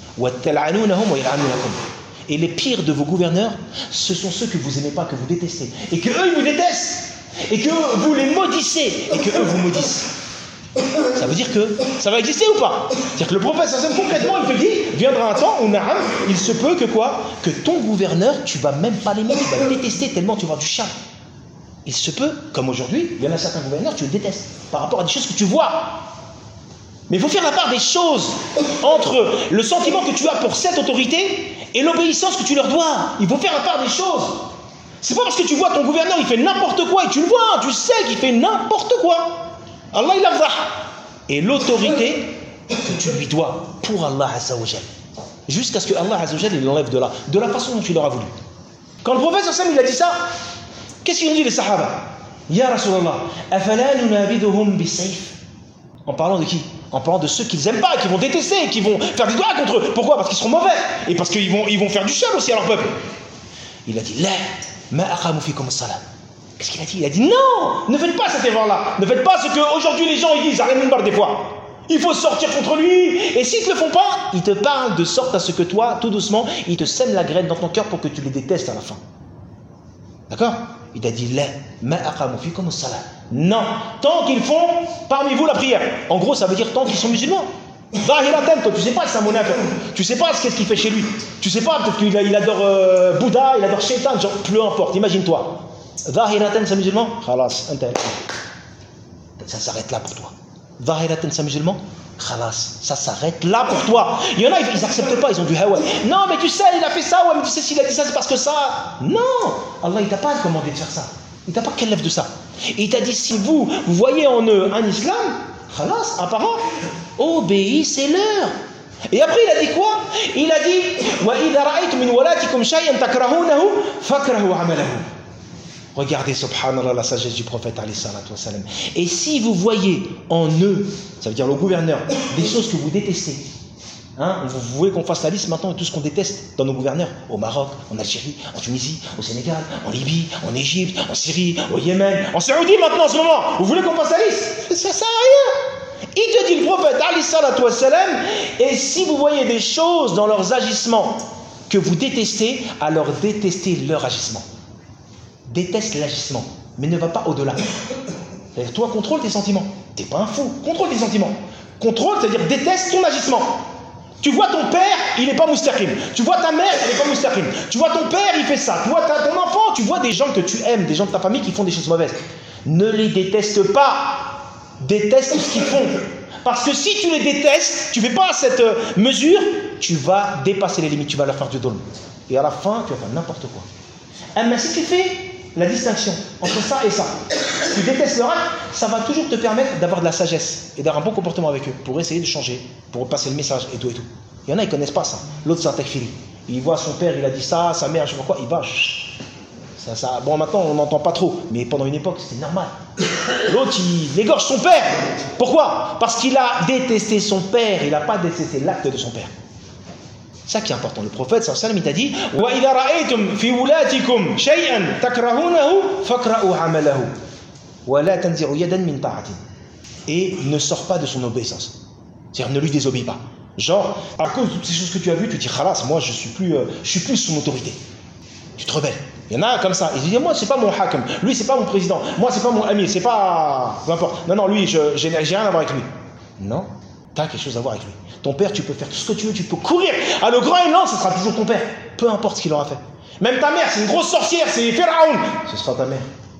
Et les pires de vos gouverneurs, ce sont ceux que vous n'aimez pas, que vous détestez. Et que eux, ils vous détestent. Et que vous les maudissez. Et que eux vous maudissent. Ça veut dire que ça va exister ou pas? C'est-à-dire que le prophète, concrètement, il te dit, viendra un temps où, naam, il se peut que quoi? Que ton gouverneur, tu vas même pas l'aimer, tu vas le détester tellement tu vas avoir du charme. Il se peut, comme aujourd'hui, il y en a certains gouverneurs, tu le détestes. Par rapport à des choses que tu vois. Mais il faut faire la part des choses entre le sentiment que tu as pour cette autorité et l'obéissance que tu leur dois. Il faut faire la part des choses. C'est pas parce que tu vois ton gouverneur, il fait n'importe quoi et tu le vois, tu sais qu'il fait n'importe quoi. Allah il afdah. Et l'autorité que tu lui dois pour Allah Azza wa Jal. Jusqu'à ce que Allah Azza wa Jal il l'enlève de là, de la façon dont tu l'auras voulu. Quand le prophète sallallahu alayhi wa sallam il a dit ça, qu'est-ce qu'ils ont dit les sahaba? Ya Rasulallah, afala nunabiduhum bisayf. En parlant de qui? En parlant de ceux qu'ils n'aiment pas, qui vont détester, qui vont faire des doigts contre eux. Pourquoi? Parce qu'ils seront mauvais. Et parce qu'ils vont, ils vont faire du chal aussi à leur peuple. Il a dit, la, ma aqamu fikum as-salam. Qu'est-ce qu'il a dit? Il a dit, non, ne faites pas cet effort-là. Ne faites pas ce qu'aujourd'hui les gens ils disent, arrête une des fois. Il faut sortir contre lui. Et s'ils ne te le font pas, ils te parlent de sorte à ce que toi, tout doucement, ils te sèment la graine dans ton cœur pour que tu les détestes à la fin. D'accord? Il a dit, la, ma aqamu fikum as-salam. Non, tant qu'ils font parmi vous la prière. En gros, ça veut dire tant qu'ils sont musulmans. Zahiratan, toi, tu sais pas que c'est un monarque. Tu sais pas ce qu'il fait chez lui. Tu sais pas, peut-être qu'il il adore euh, Bouddha, il adore Shaitan, genre, peu importe, imagine-toi. Zahiratan, c'est un musulman. Khalas, ça s'arrête là pour toi. Zahiratan, c'est un musulman. Khalas, ça s'arrête là pour toi. Il y en a, ils n'acceptent pas, ils ont du hawa. Non, mais tu sais, il a fait ça, ouais, mais tu sais, s'il a dit ça, c'est parce que ça. Non, Allah, il t'a pas commandé de faire ça. Il t'a pas qu'elle lève de ça. Et il t'a dit, si vous, vous voyez en eux un islam, khalas, apparent, obéissez-leur. Et après, il a dit quoi? Il a dit, wa idha ra'aytum min walatikum shay'an takrahunahu fakrahu 'amalahu. Regardez, subhanallah, la sagesse du prophète alayhi salatu wa salam. Et si vous voyez en eux, ça veut dire le gouverneur, des choses que vous détestez, hein, vous, vous voulez qu'on fasse la liste maintenant de tout ce qu'on déteste dans nos gouverneurs, au Maroc, en Algérie, en Tunisie, au Sénégal, en Libye, en Égypte, en Syrie, au Yémen, en Saoudie maintenant en ce moment. Vous voulez qu'on fasse la liste? Ça sert à rien. Il te dit le prophète alayhi salatu wa salam, et si vous voyez des choses dans leurs agissements que vous détestez, alors détestez leur agissement. Déteste l'agissement, mais ne va pas au-delà. C'est-à-dire, toi, contrôle tes sentiments. T'es pas un fou, contrôle tes sentiments. Contrôle, c'est-à-dire déteste ton agissement. Tu vois ton père, il n'est pas moustaqim. Tu vois ta mère, elle n'est pas moustaqim. Tu vois ton père, il fait ça. Tu vois ta, ton enfant, tu vois des gens que tu aimes, des gens de ta famille qui font des choses mauvaises. Ne les déteste pas. Déteste ce qu'ils font. Parce que si tu les détestes, tu ne fais pas cette mesure, tu vas dépasser les limites, tu vas leur faire du dôle. Et à la fin, tu vas faire n'importe quoi. Mais si tu fais la distinction entre ça et ça, tu détestes leur acte, ça va toujours te permettre d'avoir de la sagesse et d'avoir un bon comportement avec eux, pour essayer de changer, pour passer le message et tout et tout. Il y en a, ils ne connaissent pas ça. L'autre, c'est un takfiri. Il voit son père, il a dit ça, sa mère, je sais pas quoi, il va. Ça, ça, bon, maintenant, on n'entend pas trop, mais pendant une époque, c'était normal. L'autre, il égorge son père. Pourquoi? Parce qu'il a détesté son père, il n'a pas détesté l'acte de son père. C'est ça qui est important. Le prophète sallallahu alayhi wa sallam, il t'a dit wa idha ra'aytum fi wulatikum shay'an takrahunahu fakra'u 'amalahu wa la tanzi'u yadan min ta'atin. Et ne sors pas de son obéissance. C'est-à-dire ne lui désobéis pas. Genre, à cause de toutes ces choses que tu as vues, tu te dis khalas, moi je suis plus euh, je suis plus sous autorité. Tu te rebelles. Il y en a comme ça. Ils disent moi c'est pas mon hakam, lui c'est pas mon président, moi c'est pas mon ami, c'est pas peu importe. Non non, lui je j'ai rien à voir avec lui. Non. Tu as quelque chose à voir avec lui. Ton père, tu peux faire tout ce que tu veux, tu peux courir à le grand élan, ce sera toujours ton père. peu importe ce qu'il aura fait. Même ta mère, c'est une grosse sorcière, c'est Pharaon, ce sera ta mère.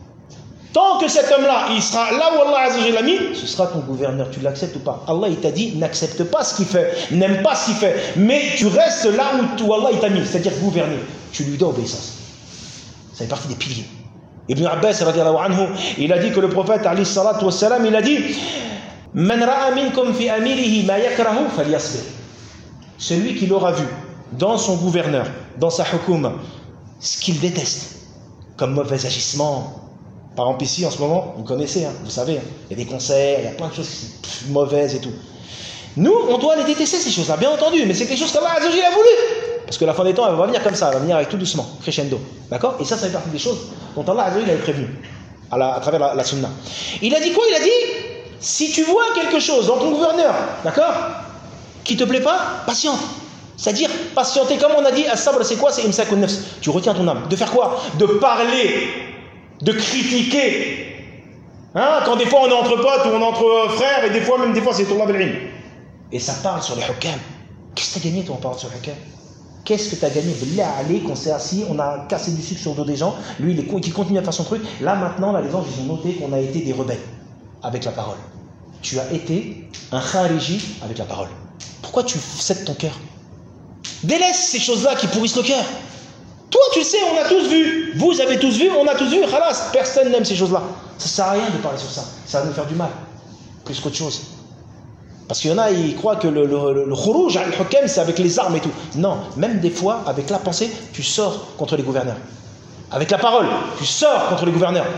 Tant que cet homme-là, il sera là où Allah Azza wa Jalla l'a mis, ce sera ton gouverneur, tu l'acceptes ou pas? Allah, il t'a dit, n'accepte pas ce qu'il fait, n'aime pas ce qu'il fait, mais tu restes là où, où Allah il t'a mis, c'est-à-dire gouverner. Tu lui dois obéissance. Ça fait partie des piliers. Ibn Abbas, radiallahu anhu, il a dit que le prophète, alayhi salatu wassalam, il a dit, Man ra'a minkum fi amirihi ma yakrahu falyasbir. Celui qui l'aura vu dans son gouverneur, dans sa hukuma, ce qu'il déteste, comme mauvais agissement. Par exemple ici en ce moment, vous connaissez, hein, vous savez, hein, il y a des concerts, il y a plein de choses qui sont pff, mauvaises et tout. Nous, on doit les détester ces choses-là, bien entendu, mais c'est quelque chose qu'Allah Azza wa Jalla a voulu. Parce que la fin des temps, elle va venir comme ça, elle va venir avec tout doucement, crescendo. D'accord? Et ça, ça fait partie des choses dont Allah Azza wa Jalla avait prévenu à, la, à travers la, la sunna. Il a dit quoi? Il a dit, si tu vois quelque chose dans ton gouverneur, d'accord, qui te plaît pas, patiente. C'est-à-dire, patienter, comme on a dit, as-sabr, c'est quoi? C'est imsakun nafs. Tu retiens ton âme. De faire quoi? De parler, de critiquer. Hein? Quand des fois on est entre potes ou on est entre frères, et des fois, même des fois, c'est Tulab al-ilm. Et ça parle sur les hukam. Qu'est-ce que tu as gagné, toi, en parlant sur les hukam? Qu'est-ce que tu as gagné? Billah Ali, qu'on s'est assis, on a cassé du sucre sur le dos des gens, lui, il, est, il continue à faire son truc. Là, maintenant, là, les gens, ils ont noté qu'on a été des rebelles avec la parole. Tu as été un khariji avec la parole. Pourquoi tu cèdes ton cœur? Délaisse ces choses-là qui pourrissent le cœur. Toi, tu le sais, on a tous vu. Vous avez tous vu, on a tous vu. Khalas, personne n'aime ces choses-là. Ça ne sert à rien de parler sur ça. Ça va nous faire du mal, plus qu'autre chose. Parce qu'il y en a, ils croient que le, le, le, le khurouj al-hukam, c'est avec les armes et tout. Non, même des fois, avec la pensée, tu sors contre les gouverneurs. Avec la parole, tu sors contre les gouverneurs.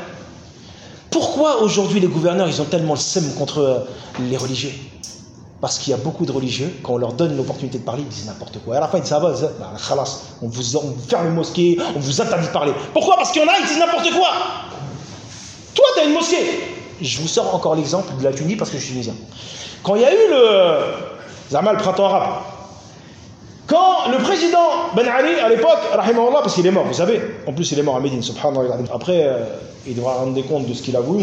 Pourquoi aujourd'hui les gouverneurs, ils ont tellement le seum contre les religieux? Parce qu'il y a beaucoup de religieux, quand on leur donne l'opportunité de parler, ils disent n'importe quoi. Et à la fin, ils disent, ça va, bah, khalas, on vous, on vous ferme les mosquées, on vous interdit de parler. Pourquoi? Parce qu'il y en a, ils disent n'importe quoi. Toi, tu as une mosquée. Je vous sors encore l'exemple de la Tunisie parce que je suis tunisien. Quand il y a eu le, Zama, le printemps arabe, quand le président Ben Ali, à l'époque, rahimahullah, parce qu'il est mort, vous savez, en plus il est mort à Médine, subhanallah. Après, euh, il devra rendre compte de ce qu'il a voulu.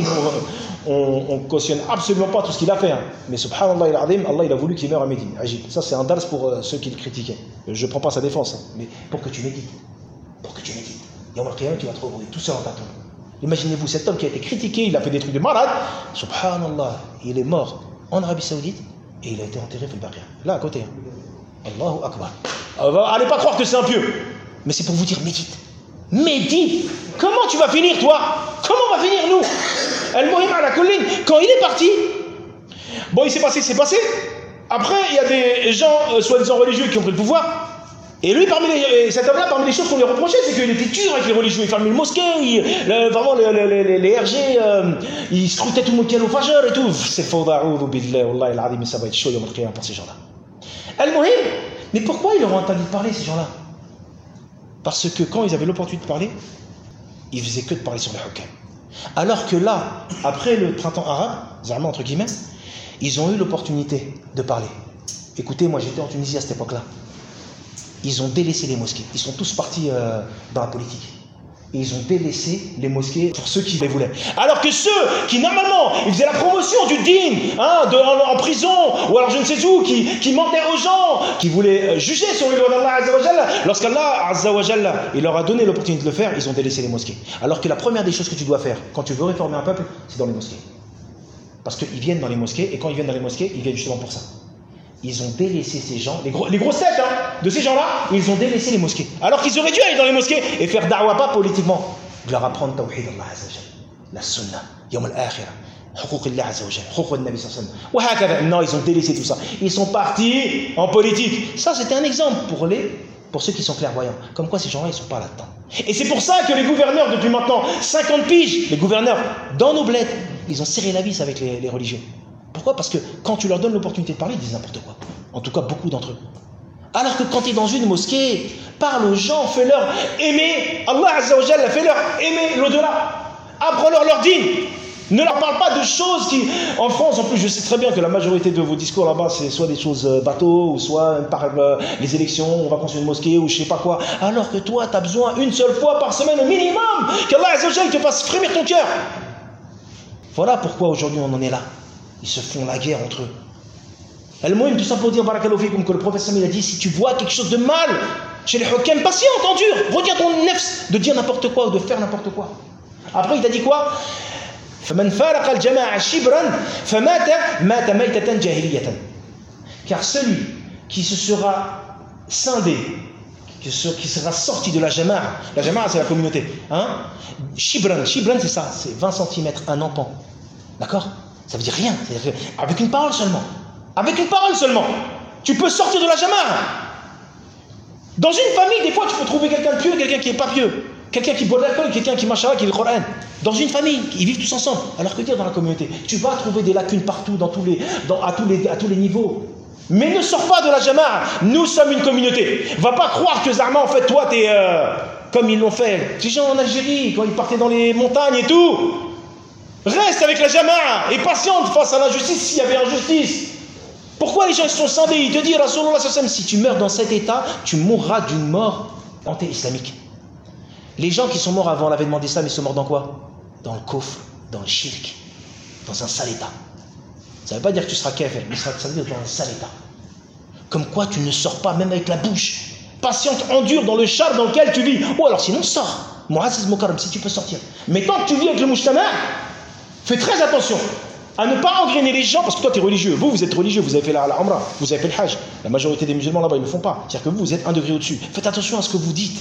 On ne cautionne absolument pas tout ce qu'il a fait. Hein. Mais subhanallah, Allah il a voulu qu'il meure à Médine. Ça, c'est un dars pour euh, ceux qui le critiquaient. Je ne prends pas sa défense, hein, mais pour que tu médites. Pour que tu médites. Yawm al-Qiyamah, tu vas te retrouver tout seul en ta tombe. Imaginez-vous cet homme qui a été critiqué, il a fait des trucs de malade. Subhanallah, il est mort en Arabie Saoudite et il a été enterré fil Baqia. Là, à côté. Hein. Allahu Akbar. Alors, allez pas croire que c'est un pieux. Mais c'est pour vous dire, médite. Médite. Comment tu vas finir, toi? Comment on va finir, nous? Al-Muhim ala kullin, quand il est parti, bon, il s'est passé, c'est passé. Après, il y a des gens, euh, soi-disant religieux, qui ont pris le pouvoir. Et lui, parmi les, cet homme-là, parmi les choses qu'on lui reprochait, c'est qu'il était dur avec les religieux. Il fermait le mosquée, il, le, vraiment, les, les, les, les R G, euh, il scrutait tout le monde qui allait au Fajr et tout. C'est fawda'oudhu billah, wallah, il a dit, mais ça va être chaud, yawm al-qiyamah pour ces gens-là. Al-Muhim, mais pourquoi ils leur ont interdit de parler, ces gens-là? Parce que quand ils avaient l'opportunité de parler, ils faisaient que de parler sur les hukam. Alors que là, après le printemps arabe, zama entre guillemets, ils ont eu l'opportunité de parler. Écoutez, moi j'étais en Tunisie à cette époque-là. Ils ont délaissé les mosquées. Ils sont tous partis euh, dans la politique. Et ils ont délaissé les mosquées pour ceux qui les voulaient. Alors que ceux qui, normalement, ils faisaient la promotion du din, hein, de, en, en prison, ou alors je ne sais où, qui, qui mentaient aux gens, qui voulaient juger sur les lois d'Allah Azza wa Jalla, lorsqu'Allah Azza wa Jalla, il leur a donné l'opportunité de le faire, ils ont délaissé les mosquées. Alors que la première des choses que tu dois faire, quand tu veux réformer un peuple, c'est dans les mosquées. Parce qu'ils viennent dans les mosquées, et quand ils viennent dans les mosquées, ils viennent justement pour ça. Ils ont délaissé ces gens, les, gros, les grosses têtes hein, de ces gens-là, ils ont délaissé les mosquées. Alors qu'ils auraient dû aller dans les mosquées et faire da'wa pas politiquement. De leur apprendre tawhid Allah Azza wa Jalla, la sunna, yawm al-akhirah, huquq Allah Azza wa Jalla, huquq al-Nabi sallallahu alayhi wa sallam. Non, ils ont délaissé tout ça. Ils sont partis en politique. Ça, c'était un exemple pour, les, pour ceux qui sont clairvoyants. Comme quoi, ces gens-là, ils ne sont pas là-dedans. Et c'est pour ça que les gouverneurs, depuis maintenant cinquante piges, les gouverneurs, dans nos bleds, ils ont serré la vis avec les, les religieux. Pourquoi? Parce que quand tu leur donnes l'opportunité de parler, ils disent n'importe quoi. En tout cas, beaucoup d'entre eux. Alors que quand tu es dans une mosquée, parle aux gens, fais-leur aimer Allah Azza wa Jalla, fais-leur aimer l'au-delà. Apprends-leur leur dîme. Ne leur parle pas de choses qui... En France, en plus, je sais très bien que la majorité de vos discours là-bas, c'est soit des choses bateaux, ou soit par euh, les élections, on va construire une mosquée, ou je sais pas quoi. Alors que toi, tu as besoin une seule fois par semaine au minimum qu'Allah Azza wa Jalla te fasse frémir ton cœur. Voilà pourquoi aujourd'hui on en est là. Ils se font la guerre entre eux. Al-Muhim, tout ça pour dire, barakallahu fikum, que le prophète il a dit, si tu vois quelque chose de mal, chez les hukam, patiente, endure, regarde ton nefs de dire n'importe quoi ou de faire n'importe quoi. Après il t'a dit quoi? Car celui qui se sera scindé, qui sera sorti de la jama'a, la jama'a c'est la communauté, hein? Shibran, shibran c'est ça, c'est vingt centimètres, un empan, d'accord? Ça veut dire rien, avec une parole seulement, avec une parole seulement, tu peux sortir de la jama'a. Dans une famille, des fois tu peux trouver quelqu'un de pieux et quelqu'un qui n'est pas pieux, quelqu'un qui boit de l'alcool et quelqu'un qui machallah, qui lit le Coran. Dans une famille, ils vivent tous ensemble, alors que dire dans la communauté, tu vas trouver des lacunes partout, dans tous les, dans, à, tous les, à tous les niveaux. Mais ne sors pas de la jama'a, nous sommes une communauté. Va pas croire que Zarma, en fait, toi, t'es euh, comme ils l'ont fait. Les gens en Algérie, quand ils partaient dans les montagnes et tout. Reste avec la jama'a et patiente face à l'injustice s'il y avait injustice. Pourquoi les gens sont scindés? Ils te disent, Rasulullah sallallahu alayhi wa sallam, si tu meurs dans cet état, tu mourras d'une mort anti-islamique. Les gens qui sont morts avant l'avènement d'Islam, ils sont morts dans quoi? Dans le kufr, dans le shirk, dans un sale état. Ça ne veut pas dire que tu seras kafir, mais ça veut dire dans un sale état. Comme quoi tu ne sors pas, même avec la bouche. Patiente, endure dans le char dans lequel tu vis. Ou alors sinon sors. Mu'aziz Mukarram, si tu peux sortir. Mais tant que tu vis avec le mujtama, fais très attention à ne pas engrainer les gens, parce que toi tu es religieux. Vous, vous êtes religieux, vous avez fait la, la Umrah, vous avez fait le Hajj. La majorité des musulmans là-bas, ils ne le font pas. C'est-à-dire que vous, vous êtes un degré au-dessus. Faites attention à ce que vous dites.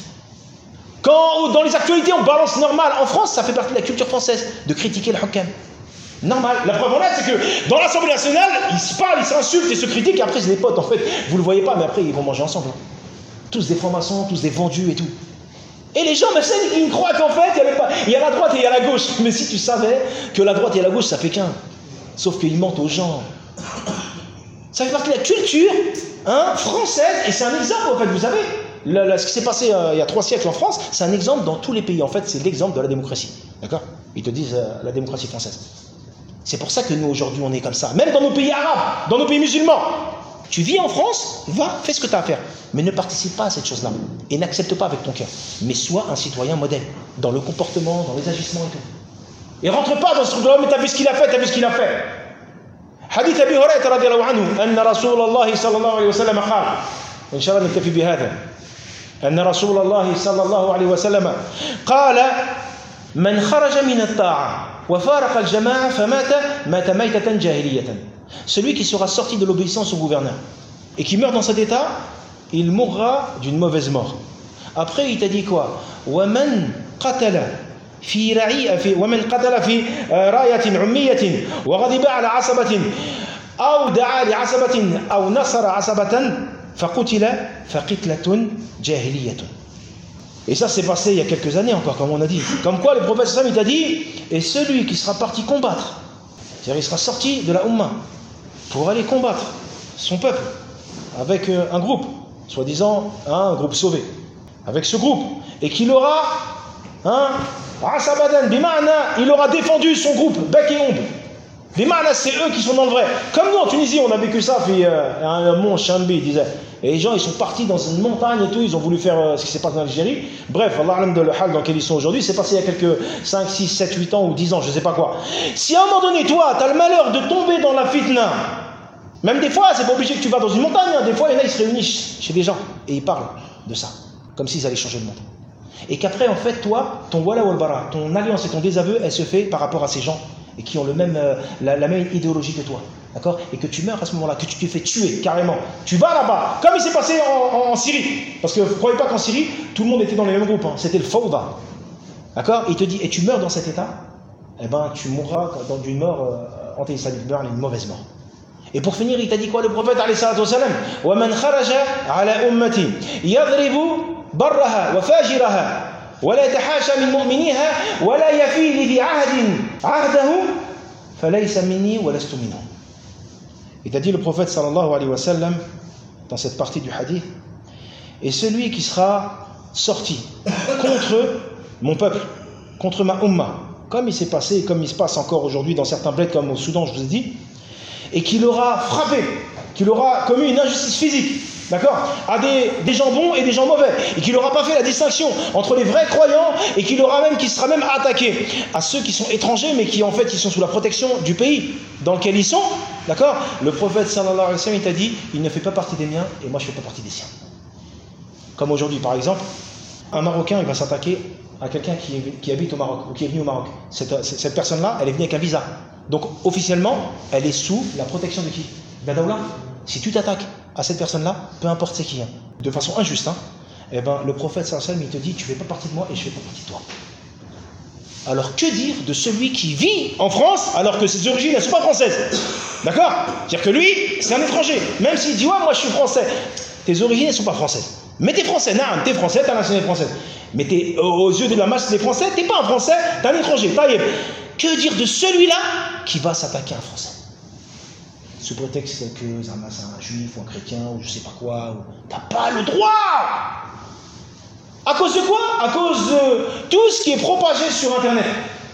Quand dans les actualités on balance normal, en France, ça fait partie de la culture française de critiquer le hukam. Normal. La preuve en est, c'est que dans l'Assemblée nationale, ils se parlent, ils s'insultent et se critiquent, et après c'est des potes en fait. Vous le voyez pas, mais après ils vont manger ensemble. Tous des francs-maçons, tous des vendus et tout. Et les gens, mais ils croient qu'en fait, il y, a pas, il y a la droite et il y a la gauche. Mais si tu savais que la droite et la gauche, ça fait qu'un. Sauf qu'ils mentent aux gens. Ça fait partie de la culture hein, française, et c'est un exemple en fait, vous savez. Le, le, ce qui s'est passé euh, il y a trois siècles en France, c'est un exemple dans tous les pays. En fait, c'est l'exemple de la démocratie. D'accord? Ils te disent euh, la démocratie française. C'est pour ça que nous, aujourd'hui, on est comme ça. Même dans nos pays arabes, dans nos pays musulmans. Tu vis en France, va, fais ce que tu as à faire. Mais ne participe pas à cette chose-là. Et n'accepte pas avec ton cœur. Mais sois un citoyen modèle. Dans le comportement, dans les agissements et tout. Et rentre pas dans ce truc-là, mais t'as vu ce qu'il a fait, t'as vu ce qu'il a fait. Hadith Abi Hurayrata radiyallahu anhu, anna Rasulullah sallallahu alayhi wa sallam qala. Inch'Allah, نكتفي بهذا. أن رسول الله صلى الله عليه وسلم قال من خرج من الطاعة وفارق الجماعة فمات مات ميتة جاهلية. Celui qui sera sorti de l'obéissance au gouverneur et qui meurt dans cet état, il mourra d'une mauvaise mort. Après, il t'a dit quoi? ومن قتل في رعية في ومن قتل في راية عمية وغضب على عصبة أو دعا لعصبة أو نصر عصبة فقتل فقتلة جاهلية. Et ça s'est passé il y a quelques années encore, comme on a dit. Comme quoi le prophète sallam il t'a dit, et celui qui sera parti combattre, c'est-à-dire il sera sorti de la Ummah pour aller combattre son peuple avec un groupe, soi-disant hein, un groupe sauvé, avec ce groupe, et qu'il aura hein, asabadan, bima'na, il aura défendu son groupe, bec et ombre. Bima'na, c'est eux qui sont dans le vrai. Comme nous en Tunisie, on a vécu ça, puis euh, un mont Chambi, il disait. Et les gens, ils sont partis dans une montagne et tout, ils ont voulu faire euh, ce qui s'est passé en Algérie. Bref, Allah alam de le hal dans lequel ils sont aujourd'hui, c'est passé il y a quelques cinq, six, sept, huit ans ou dix ans, je sais pas quoi. Si à un moment donné, toi, tu as le malheur de tomber dans la fitna, même des fois, c'est pas obligé que tu vas dans une montagne, hein. Des fois, il y en a, ils se réunissent chez des gens et ils parlent de ça, comme s'ils allaient changer le monde. Et qu'après, en fait, toi, ton wala wal bara, ton alliance et ton désaveu, elle se fait par rapport à ces gens et qui ont le même, euh, la, la même idéologie que toi. D'accord? Et que tu meurs à ce moment-là, que tu te fais tuer carrément. Tu vas là-bas, comme il s'est passé en, en, en Syrie. Parce que vous ne croyez pas qu'en Syrie, tout le monde était dans les mêmes groupes. Hein. C'était le fawda. D'accord? Il te dit, et tu meurs dans cet état, eh ben, tu mourras dans une mort euh, anti-islamique, une mauvaise mort. Et pour finir, il t'a dit quoi le prophète alayhi salatu wa salam? Wa man kharaja ala ummati yadribu barraha wa fajiraha wa la yatahasha min mu'miniha wa la yafi li dhi ahdin ahdahu falaysa minni wa lastu minhu. Il t'a dit le prophète sallallahu alayhi wa sallam dans cette partie du hadith, et celui qui sera sorti contre mon peuple, contre ma umma, comme il s'est passé et comme il se passe encore aujourd'hui dans certains bleds comme au Soudan, je vous ai dit, et qu'il aura frappé, qu'il aura commis une injustice physique, d'accord, à des, des gens bons et des gens mauvais, et qu'il n'aura pas fait la distinction entre les vrais croyants, et qu'il aura même, qu'il sera même attaqué à ceux qui sont étrangers, mais qui en fait ils sont sous la protection du pays dans lequel ils sont, d'accord. Le prophète sallallahu alayhi wa sallam il t'a dit, il ne fait pas partie des miens, et moi je ne fais pas partie des siens. Comme aujourd'hui, par exemple, un Marocain, il va s'attaquer à quelqu'un qui, qui habite au Maroc ou qui est venu au Maroc. Cette, cette personne-là, elle est venue avec un visa. Donc, officiellement, elle est sous la protection de qui? De la Daoula. Si tu t'attaques à cette personne-là, peu importe c'est qui, hein, de façon injuste, hein, eh ben, le prophète sallallahu alayhi wa sallam, il te dit, tu ne fais pas partie de moi et je ne fais pas partie de toi. Alors que dire de celui qui vit en France alors que ses origines ne sont pas françaises? D'accord? C'est-à-dire que lui, c'est un étranger. Même s'il dit, ouais, moi je suis français. Tes origines ne sont pas françaises. Mais t'es français, non, t'es français, t'as la nationalité française. Mais t'es, aux yeux de la masse des Français, t'es pas un français, t'es un étranger. Taïeb. Que dire de celui-là qui va s'attaquer à un français? Sous prétexte que c'est un juif ou un chrétien ou je sais pas quoi. Ou... T'as pas le droit! À cause de quoi? À cause de tout ce qui est propagé sur Internet.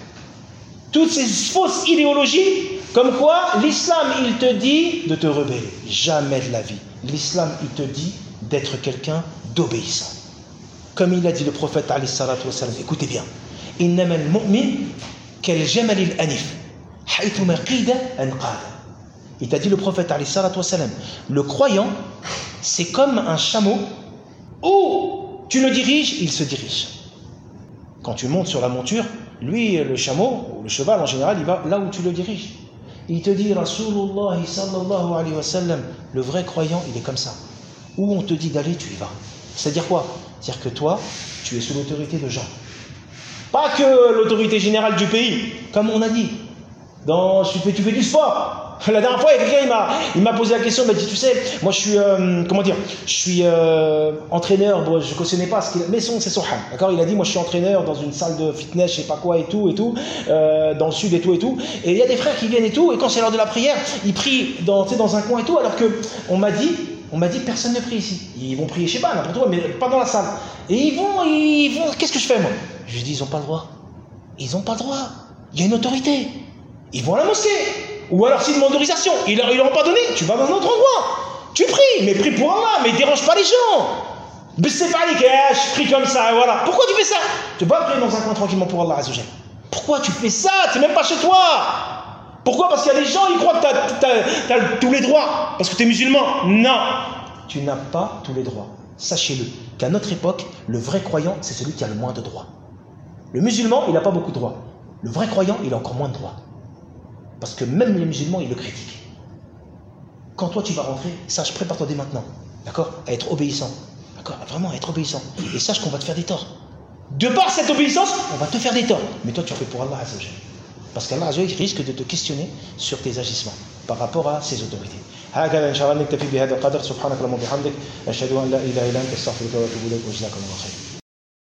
Toutes ces fausses idéologies, comme quoi l'islam, il te dit de te rebeller. Jamais de la vie. L'islam, il te dit d'être quelqu'un d'obéissant. Comme il a dit le prophète, alayhi salatu wa salam, écoutez bien. Innama al-mu'min kal jamalil anif, haythuma qida anqada. Il t'a dit le prophète, alayhi salatu wa salam, le croyant, c'est comme un chameau où tu le diriges, il se dirige. Quand tu montes sur la monture, lui, le chameau, ou le cheval en général, il va là où tu le diriges. Il te dit, Rasulullah sallallahu alayhi wa sallam, le vrai croyant, il est comme ça. Où on te dit d'aller, tu y vas. C'est-à-dire quoi? C'est-à-dire que toi, tu es sous l'autorité de gens. Pas que l'autorité générale du pays, comme on a dit. Dans, tu, fais, tu fais du sport. La dernière fois, il y a quelqu'un, il m'a, il m'a posé la question, il m'a dit, tu sais, moi je suis, euh, comment dire, je suis euh, entraîneur, bon, je ne cautionnais pas ce qu'il a, mais son, c'est son ham, d'accord? Il a dit, moi je suis entraîneur dans une salle de fitness, je sais pas quoi et tout, et tout, euh, dans le sud et tout, et tout, et il y a des frères qui viennent et tout, et quand c'est l'heure de la prière, ils prient dans, tu sais, dans un coin et tout, alors que on m'a dit, on m'a dit, personne ne prie ici. Ils vont prier, je sais pas, n'importe quoi, mais pas dans la salle. Et ils vont, ils vont, qu'est-ce que je fais moi? Je lui dis, ils n'ont pas le droit. Ils n'ont pas le droit. Il y a une autorité. Ils vont à la mosquée. Ou alors s'ils demandent autorisation, ils leur, ils leur ont pas donné, tu vas dans un autre endroit. Tu pries, mais prie pour Allah, mais dérange pas les gens. C'est pas les cash, prie comme ça, voilà. Pourquoi tu fais ça? Tu vas prier dans un coin tranquillement pour Allah Azzawajal. Pourquoi tu fais ça? C'est même pas chez toi. Pourquoi? Parce qu'il y a des gens, ils croient que tu as tous les droits, parce que tu es musulman. Non, tu n'as pas tous les droits. Sachez-le, qu'à notre époque, le vrai croyant, c'est celui qui a le moins de droits. Le musulman, il n'a pas beaucoup de droits. Le vrai croyant, il a encore moins de droits. Parce que même les musulmans, ils le critiquent. Quand toi, tu vas rentrer, sache, prépare-toi dès maintenant, d'accord, à être obéissant. D'accord, vraiment à être obéissant. Et sache qu'on va te faire des torts. De par cette obéissance, on va te faire des torts. Mais toi, tu en fais pour Allah Azzawajal. Parce qu'Allah Azzawajal risque de te questionner sur tes agissements par rapport à ses autorités. هكذا إن شاء الله نكتفي بهذا القدر سبحانك اللهم وبحمدك أشهد أن لا إله إلا أنت أستغفرك وأتوب إليك وجزاك الله خيرا.